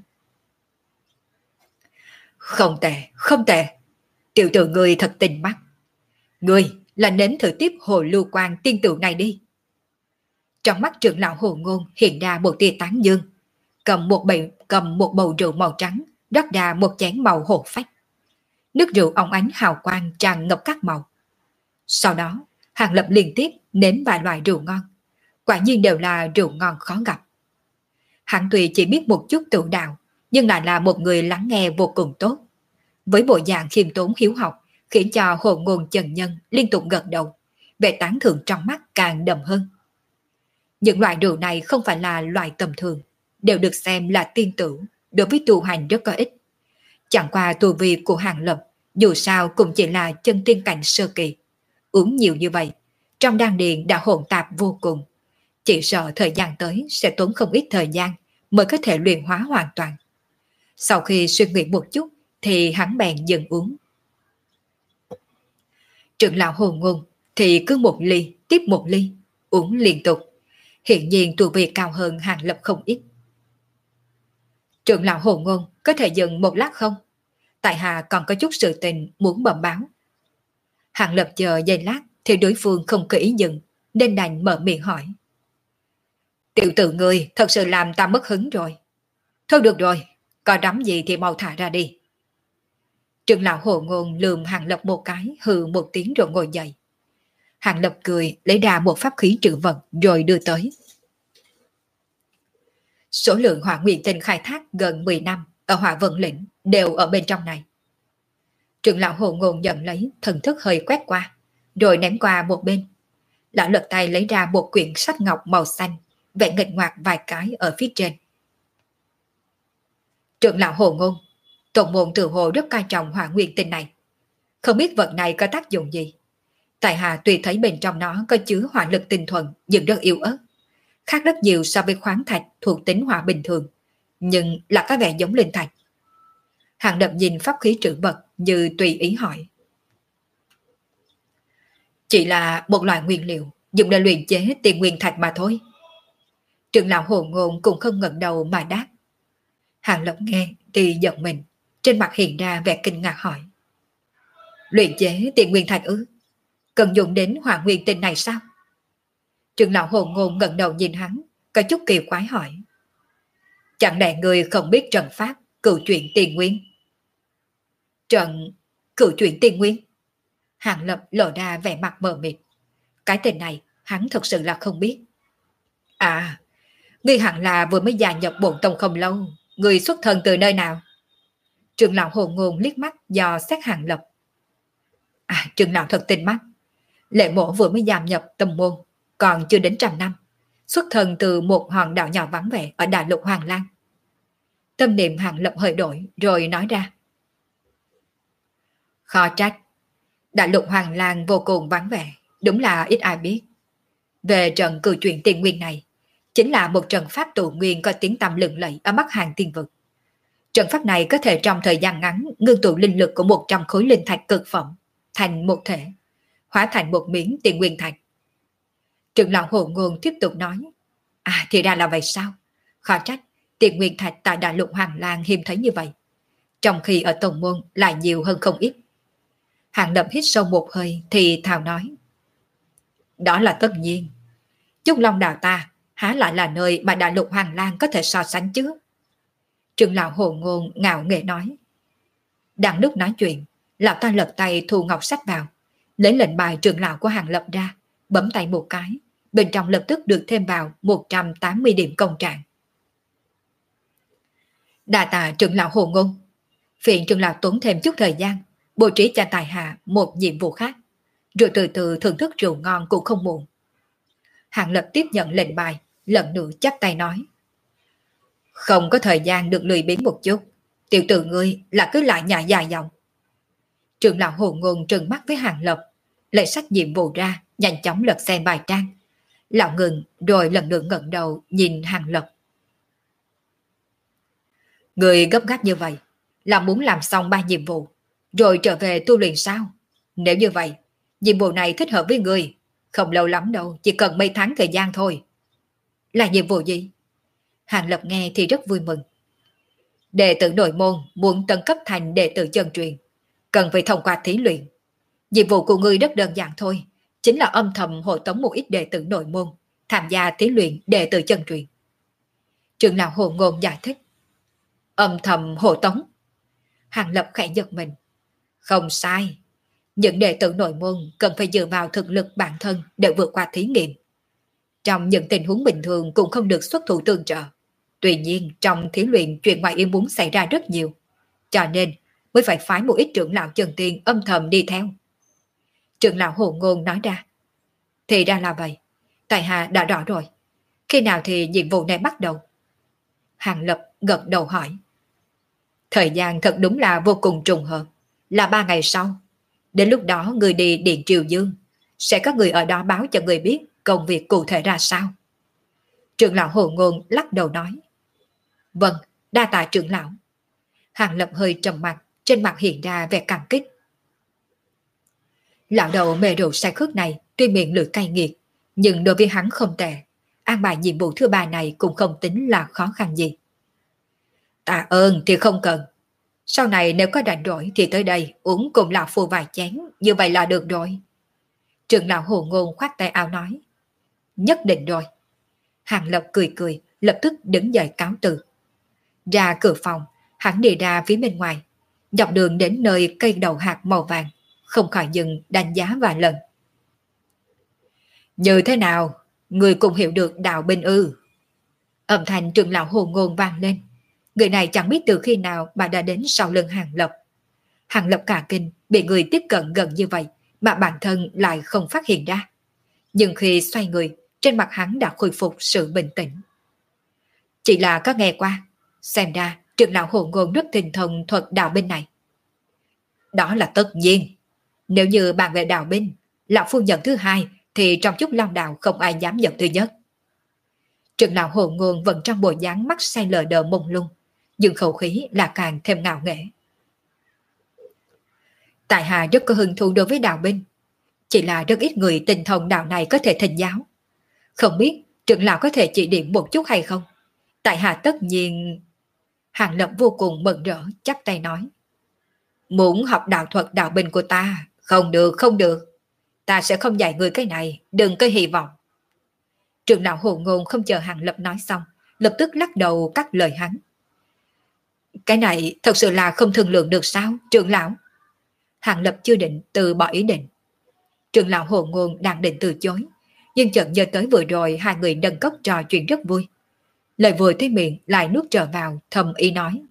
Không tệ, không tệ. Tiểu tử ngươi thật tình mắt. Ngươi là nếm thử tiếp hồ lưu quan tiên tử này đi. Trong mắt trưởng lão Hồ Ngôn hiện ra một tia tán dương. Cầm một, bầy, cầm một bầu rượu màu trắng, rót ra một chén màu hồ phách. Nước rượu óng ánh hào quang tràn ngập các màu. Sau đó, Hàng Lập liên tiếp nếm vài loại rượu ngon. Quả nhiên đều là rượu ngon khó gặp. Hắn tuy chỉ biết một chút tự đạo, nhưng lại là một người lắng nghe vô cùng tốt. Với bộ dạng khiêm tốn hiếu học, khiến cho Hồ Ngôn chân nhân liên tục gật đầu, vẻ tán thưởng trong mắt càng đậm hơn. Những loại rượu này không phải là loại tầm thường, đều được xem là tiên tử, đối với tu hành rất có ích. Chẳng qua tu vi của Hàng Lập, dù sao cũng chỉ là chân tiên cảnh sơ kỳ. Uống nhiều như vậy, trong đan điền đã hỗn tạp vô cùng. Chỉ sợ thời gian tới sẽ tốn không ít thời gian mới có thể luyện hóa hoàn toàn. Sau khi suy nghĩ một chút thì hắn bèn dừng uống. Trưởng lão Hồ Ngôn thì cứ một ly tiếp một ly, uống liên tục. Hiện nhiên tu vi cao hơn Hàng Lập không ít. Trưởng lão Hồ Ngôn có thể dừng một lát không? Tại hạ còn có chút sự tình muốn bẩm báo. Hàng Lập chờ giây lát thì đối phương không có ý dừng, nên đành mở miệng hỏi. Tiểu tử ngươi thật sự làm ta mất hứng rồi. Thôi được rồi, có đắm gì thì mau thả ra đi. Trưởng lão Hồ Ngôn lườm Hàng Lập một cái, hừ một tiếng rồi ngồi dậy. Hàng Lập cười lấy ra một pháp khí trữ vật rồi đưa tới. Số lượng hỏa nguyên tinh khai thác gần mười năm ở Hỏa Vận Lĩnh đều ở bên trong này. Trưởng lão Hồ Ngôn nhận lấy, thần thức hơi quét qua, rồi ném qua một bên. Lão lật tay lấy ra một quyển sách ngọc màu xanh, vẽ nghịch ngoạc vài cái ở phía trên. Trưởng lão Hồ Ngôn, tổng môn tự hồ rất coi trọng hỏa nguyên tinh này. Không biết vật này có tác dụng gì. Tại hạ tùy thấy bên trong nó có chứa hỏa lực tinh thuần nhưng rất yếu ớt, khác rất nhiều so với khoáng thạch thuộc tính hỏa bình thường, nhưng là có vẻ giống linh thạch. Hàng Lập nhìn pháp khí trữ vật như tùy ý hỏi. Chỉ là một loại nguyên liệu dùng để luyện chế tiền nguyên thạch mà thôi. Trưởng lão Hồ Ngôn cũng không ngẩng đầu mà đáp. Hàng Lập nghe thì giận mình, trên mặt hiện ra vẻ kinh ngạc hỏi. Luyện chế tiền nguyên thạch ư? Cần dùng đến hỏa nguyên tinh này sao? Trưởng lão Hồ Ngôn ngẩng đầu nhìn hắn, có chút kỳ quái hỏi. Chẳng lẽ người không biết trận pháp cửu chuyển tiền nguyên? Trận cửu chuyển tiền nguyên? Hàng Lập lộ ra vẻ mặt mờ mịt. Cái tên này hắn thật sự là không biết. À, ngươi hẳn là vừa mới gia nhập bổn tông không lâu. Người xuất thân từ nơi nào? Trưởng lão Hồ Ngôn liếc mắt dò xét Hàng Lập. À, trưởng lão thật tinh mắt. Lệ mổ vừa mới gia nhập tông môn, còn chưa đến trăm năm. Xuất thân từ một hòn đảo nhỏ vắng vẻ ở đại lục Hoàng Lan. Tâm niệm Hàng Lập hơi đổi rồi nói ra. Khó trách. Đại lục Hoàng Lan vô cùng vắng vẻ, đúng là ít ai biết. Về trận cử chuyển tiền nguyên này, chính là một trận pháp tụ nguyên có tiếng tăm lừng lẫy ở Bắc Hàng tiên vực. Trận pháp này có thể trong thời gian ngắn ngưng tụ linh lực của một trăm khối linh thạch cực phẩm thành một thể, hóa thành một miếng tiền nguyên thạch. Trưởng lão Hồ Ngôn tiếp tục nói. À thì ra là vậy sao? Khó trách, tiền nguyên thạch tại đại lục Hoàng Lang hiếm thấy như vậy. Trong khi ở Tông Môn lại nhiều hơn không ít. Hàng Lập hít sâu một hơi thì thào nói. Đó là tất nhiên. Trúc Long Đào ta há lại là nơi mà đại lục Hoàng Lang có thể so sánh chứ? Trưởng lão Hồ Ngôn ngạo nghễ nói. Đang lúc nói chuyện, lão ta lật tay thu ngọc sách vào, lấy lệnh bài trưởng lão của Hàng Lập ra, bấm tay một cái, bên trong lập tức được thêm vào một trăm tám mươi điểm công trạng. Đà tạ trưởng lão Hồ Ngôn, phiền trưởng lão tốn thêm chút thời gian, bố trí cho tài hạ một nhiệm vụ khác, rồi từ từ thưởng thức rượu ngon cũng không muộn. Hàng Lập tiếp nhận lệnh bài, lần nữa chắp tay nói. Không có thời gian được lười biếng một chút, tiểu tử ngươi là cứ lại nhà dài dòng. Trưởng lão Hồ Ngôn trừng mắt với Hàng Lập, lấy sách nhiệm vụ ra, nhanh chóng lật xem bài trang. Lão ngừng rồi lần nữa ngẩng đầu nhìn Hàng Lập. Người gấp gáp như vậy là muốn làm xong ba nhiệm vụ rồi trở về tu luyện sao? Nếu như vậy, nhiệm vụ này thích hợp với người, không lâu lắm đâu, chỉ cần mấy tháng thời gian thôi. Là nhiệm vụ gì? Hàng Lập nghe thì rất vui mừng. Đệ tử nội môn muốn tấn cấp thành đệ tử chân truyền, cần phải thông qua thí luyện. Nhiệm vụ của ngươi rất đơn giản thôi, chính là âm thầm hộ tống một ít đệ tử nội môn tham gia thí luyện đệ tử chân truyền. Trưởng lão Hồ Ngôn giải thích. Âm thầm hộ tống. Hàng Lập khẽ giật mình. Không sai, những đệ tử nội môn cần phải dựa vào thực lực bản thân để vượt qua thí nghiệm. Trong những tình huống bình thường cũng không được xuất thủ tương trợ. Tuy nhiên trong thí luyện chuyện ngoài ý muốn xảy ra rất nhiều, cho nên mới phải phái một ít trưởng lão chân tiên âm thầm đi theo. Trưởng lão Hồ Ngôn nói ra. Thì ra là vậy, tại hạ đã rõ rồi. Khi nào thì nhiệm vụ này bắt đầu? Hàng Lập gật đầu hỏi. Thời gian thật đúng là vô cùng trùng hợp, là ba ngày sau. Đến lúc đó người đi Điện Triều Dương, sẽ có người ở đó báo cho người biết công việc cụ thể ra sao. Trưởng lão Hồ Ngôn lắc đầu nói. Vâng, đa tạ trưởng lão. Hàng Lập hơi trầm mặt, trên mặt hiện ra vẻ cảm kích. Lão đầu mê rượu say khước này tuy miệng lưỡi cay nghiệt, nhưng đối với hắn không tệ. An bài nhiệm vụ thứ ba này cũng không tính là khó khăn gì. Tạ ơn thì không cần. Sau này nếu có rảnh rỗi thì tới đây uống cùng lão phu vài chén, như vậy là được rồi. Trưởng lão Hồ Ngôn khoát tay áo nói. Nhất định rồi. Hàng Lập cười cười, lập tức đứng dậy cáo từ. Ra cửa phòng, hắn đi ra phía bên ngoài, dọc đường đến nơi cây đầu hạt màu vàng, không khỏi dừng đánh giá vài lần. Như thế nào, người cũng hiểu được đạo binh ư? Âm thanh trưởng lão Hồ Ngôn vang lên. Người này chẳng biết từ khi nào mà đã đến sau lưng Hàng Lập. Hàng Lập cả kinh, bị người tiếp cận gần như vậy mà bản thân lại không phát hiện ra. Nhưng khi xoay người, trên mặt hắn đã khôi phục sự bình tĩnh. Chỉ là có nghe qua, xem ra trưởng lão Hồ Ngôn rất tinh thông thuật đạo binh này. Đó là tất nhiên. Nếu như bàn về đạo binh, lão phu nhận thứ hai thì trong Trúc Long Đạo không ai dám nhận thứ nhất. Trưởng lão Hồ Ngôn vẫn trong bộ dáng mắt say lờ đờ mông lung, nhưng khẩu khí là càng thêm ngạo nghễ. Tại hạ rất có hứng thú đối với đạo binh, chỉ là rất ít người tinh thông đạo này có thể thỉnh giáo. Không biết trưởng lão có thể chỉ điểm một chút hay không? Tại hạ tất nhiên... Hàng Lập vô cùng mừng rỡ, chắp tay nói. Muốn học đạo thuật đạo binh của ta? Không được, không được. Ta sẽ không dạy người cái này, đừng có hy vọng. Trưởng lão Hồ Ngôn không chờ Hàng Lập nói xong, lập tức lắc đầu cắt lời hắn. Cái này thật sự là không thương lượng được sao, trưởng lão? Hàng Lập chưa định từ bỏ ý định. Trưởng lão Hồ Ngôn đang định từ chối, nhưng chợt nhớ tới vừa rồi hai người nâng cốc trò chuyện rất vui. Lời vừa tới miệng lại nuốt trở vào, thầm ý nói.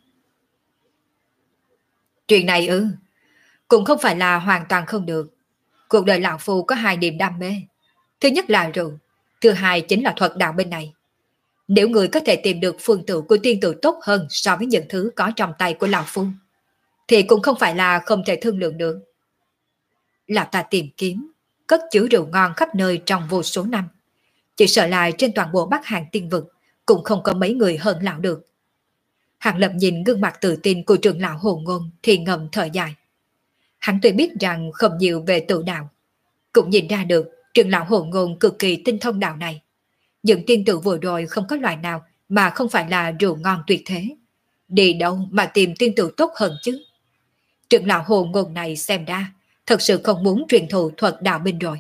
Chuyện này ư, cũng không phải là hoàn toàn không được. Cuộc đời lão phu có hai niềm đam mê. Thứ nhất là rượu, thứ hai chính là thuật đạo bên này. Nếu người có thể tìm được phương tự của tiên tử tốt hơn so với những thứ có trong tay của lão phu, thì cũng không phải là không thể thương lượng được. Lão ta tìm kiếm, cất chứa rượu ngon khắp nơi trong vô số năm. Chỉ sợ là trên toàn bộ Bắc Hàn tiên vực cũng không có mấy người hơn lão được. Hàng Lập nhìn gương mặt tự tin của trưởng lão Hồ Ngôn thì ngầm thở dài. Hắn tuy biết rằng không nhiều về tự đạo, cũng nhìn ra được trưởng lão Hồ Ngôn cực kỳ tinh thông đạo này. Những tiên tử vừa rồi không có loại nào mà không phải là rượu ngon tuyệt thế. Đi đâu mà tìm tiên tử tốt hơn chứ? Trưởng lão hồ ngôn này xem ra thật sự không muốn truyền thụ thuật đạo binh rồi.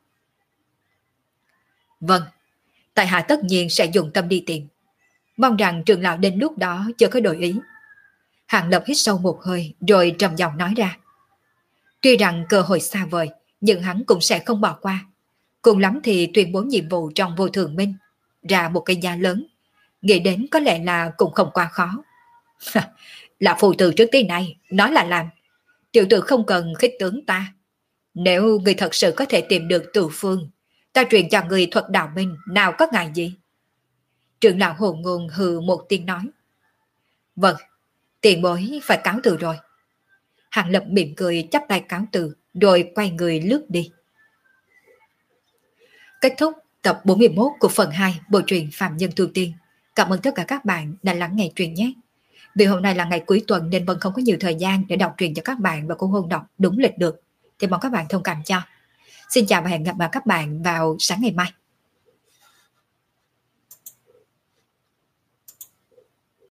Vâng, tại hạ tất nhiên sẽ dùng tâm đi tìm. Mong rằng trưởng lão đến lúc đó chưa có đổi ý. Hàng Lập hít sâu một hơi rồi trầm giọng nói ra. Tuy rằng cơ hội xa vời, nhưng hắn cũng sẽ không bỏ qua. Cùng lắm thì tuyên bố nhiệm vụ trong vô thường minh, ra một cái giá lớn. Nghĩ đến có lẽ là cũng không quá khó. Là phù từ trước tiên này, nói là làm. Tiểu tử không cần khích tướng ta. Nếu người thật sự có thể tìm được từ phương, ta truyền cho người thuật đạo minh, nào có ngại gì? Trưởng lão hồ ngôn hừ một tiếng nói. Vâng, tiền bối phải cáo từ rồi. Hàng Lập mỉm cười chắp tay cáo từ, rồi quay người lướt đi. Kết thúc tập bốn mươi mốt của phần hai bộ truyện Phạm Nhân Tu Tiên. Cảm ơn tất cả các bạn đã lắng nghe truyện nhé. Vì hôm nay là ngày cuối tuần nên Vân không có nhiều thời gian để đọc truyện cho các bạn và cũng không đọc đúng lịch được, thì mong các bạn thông cảm cho. Xin chào và hẹn gặp lại các bạn vào sáng ngày mai.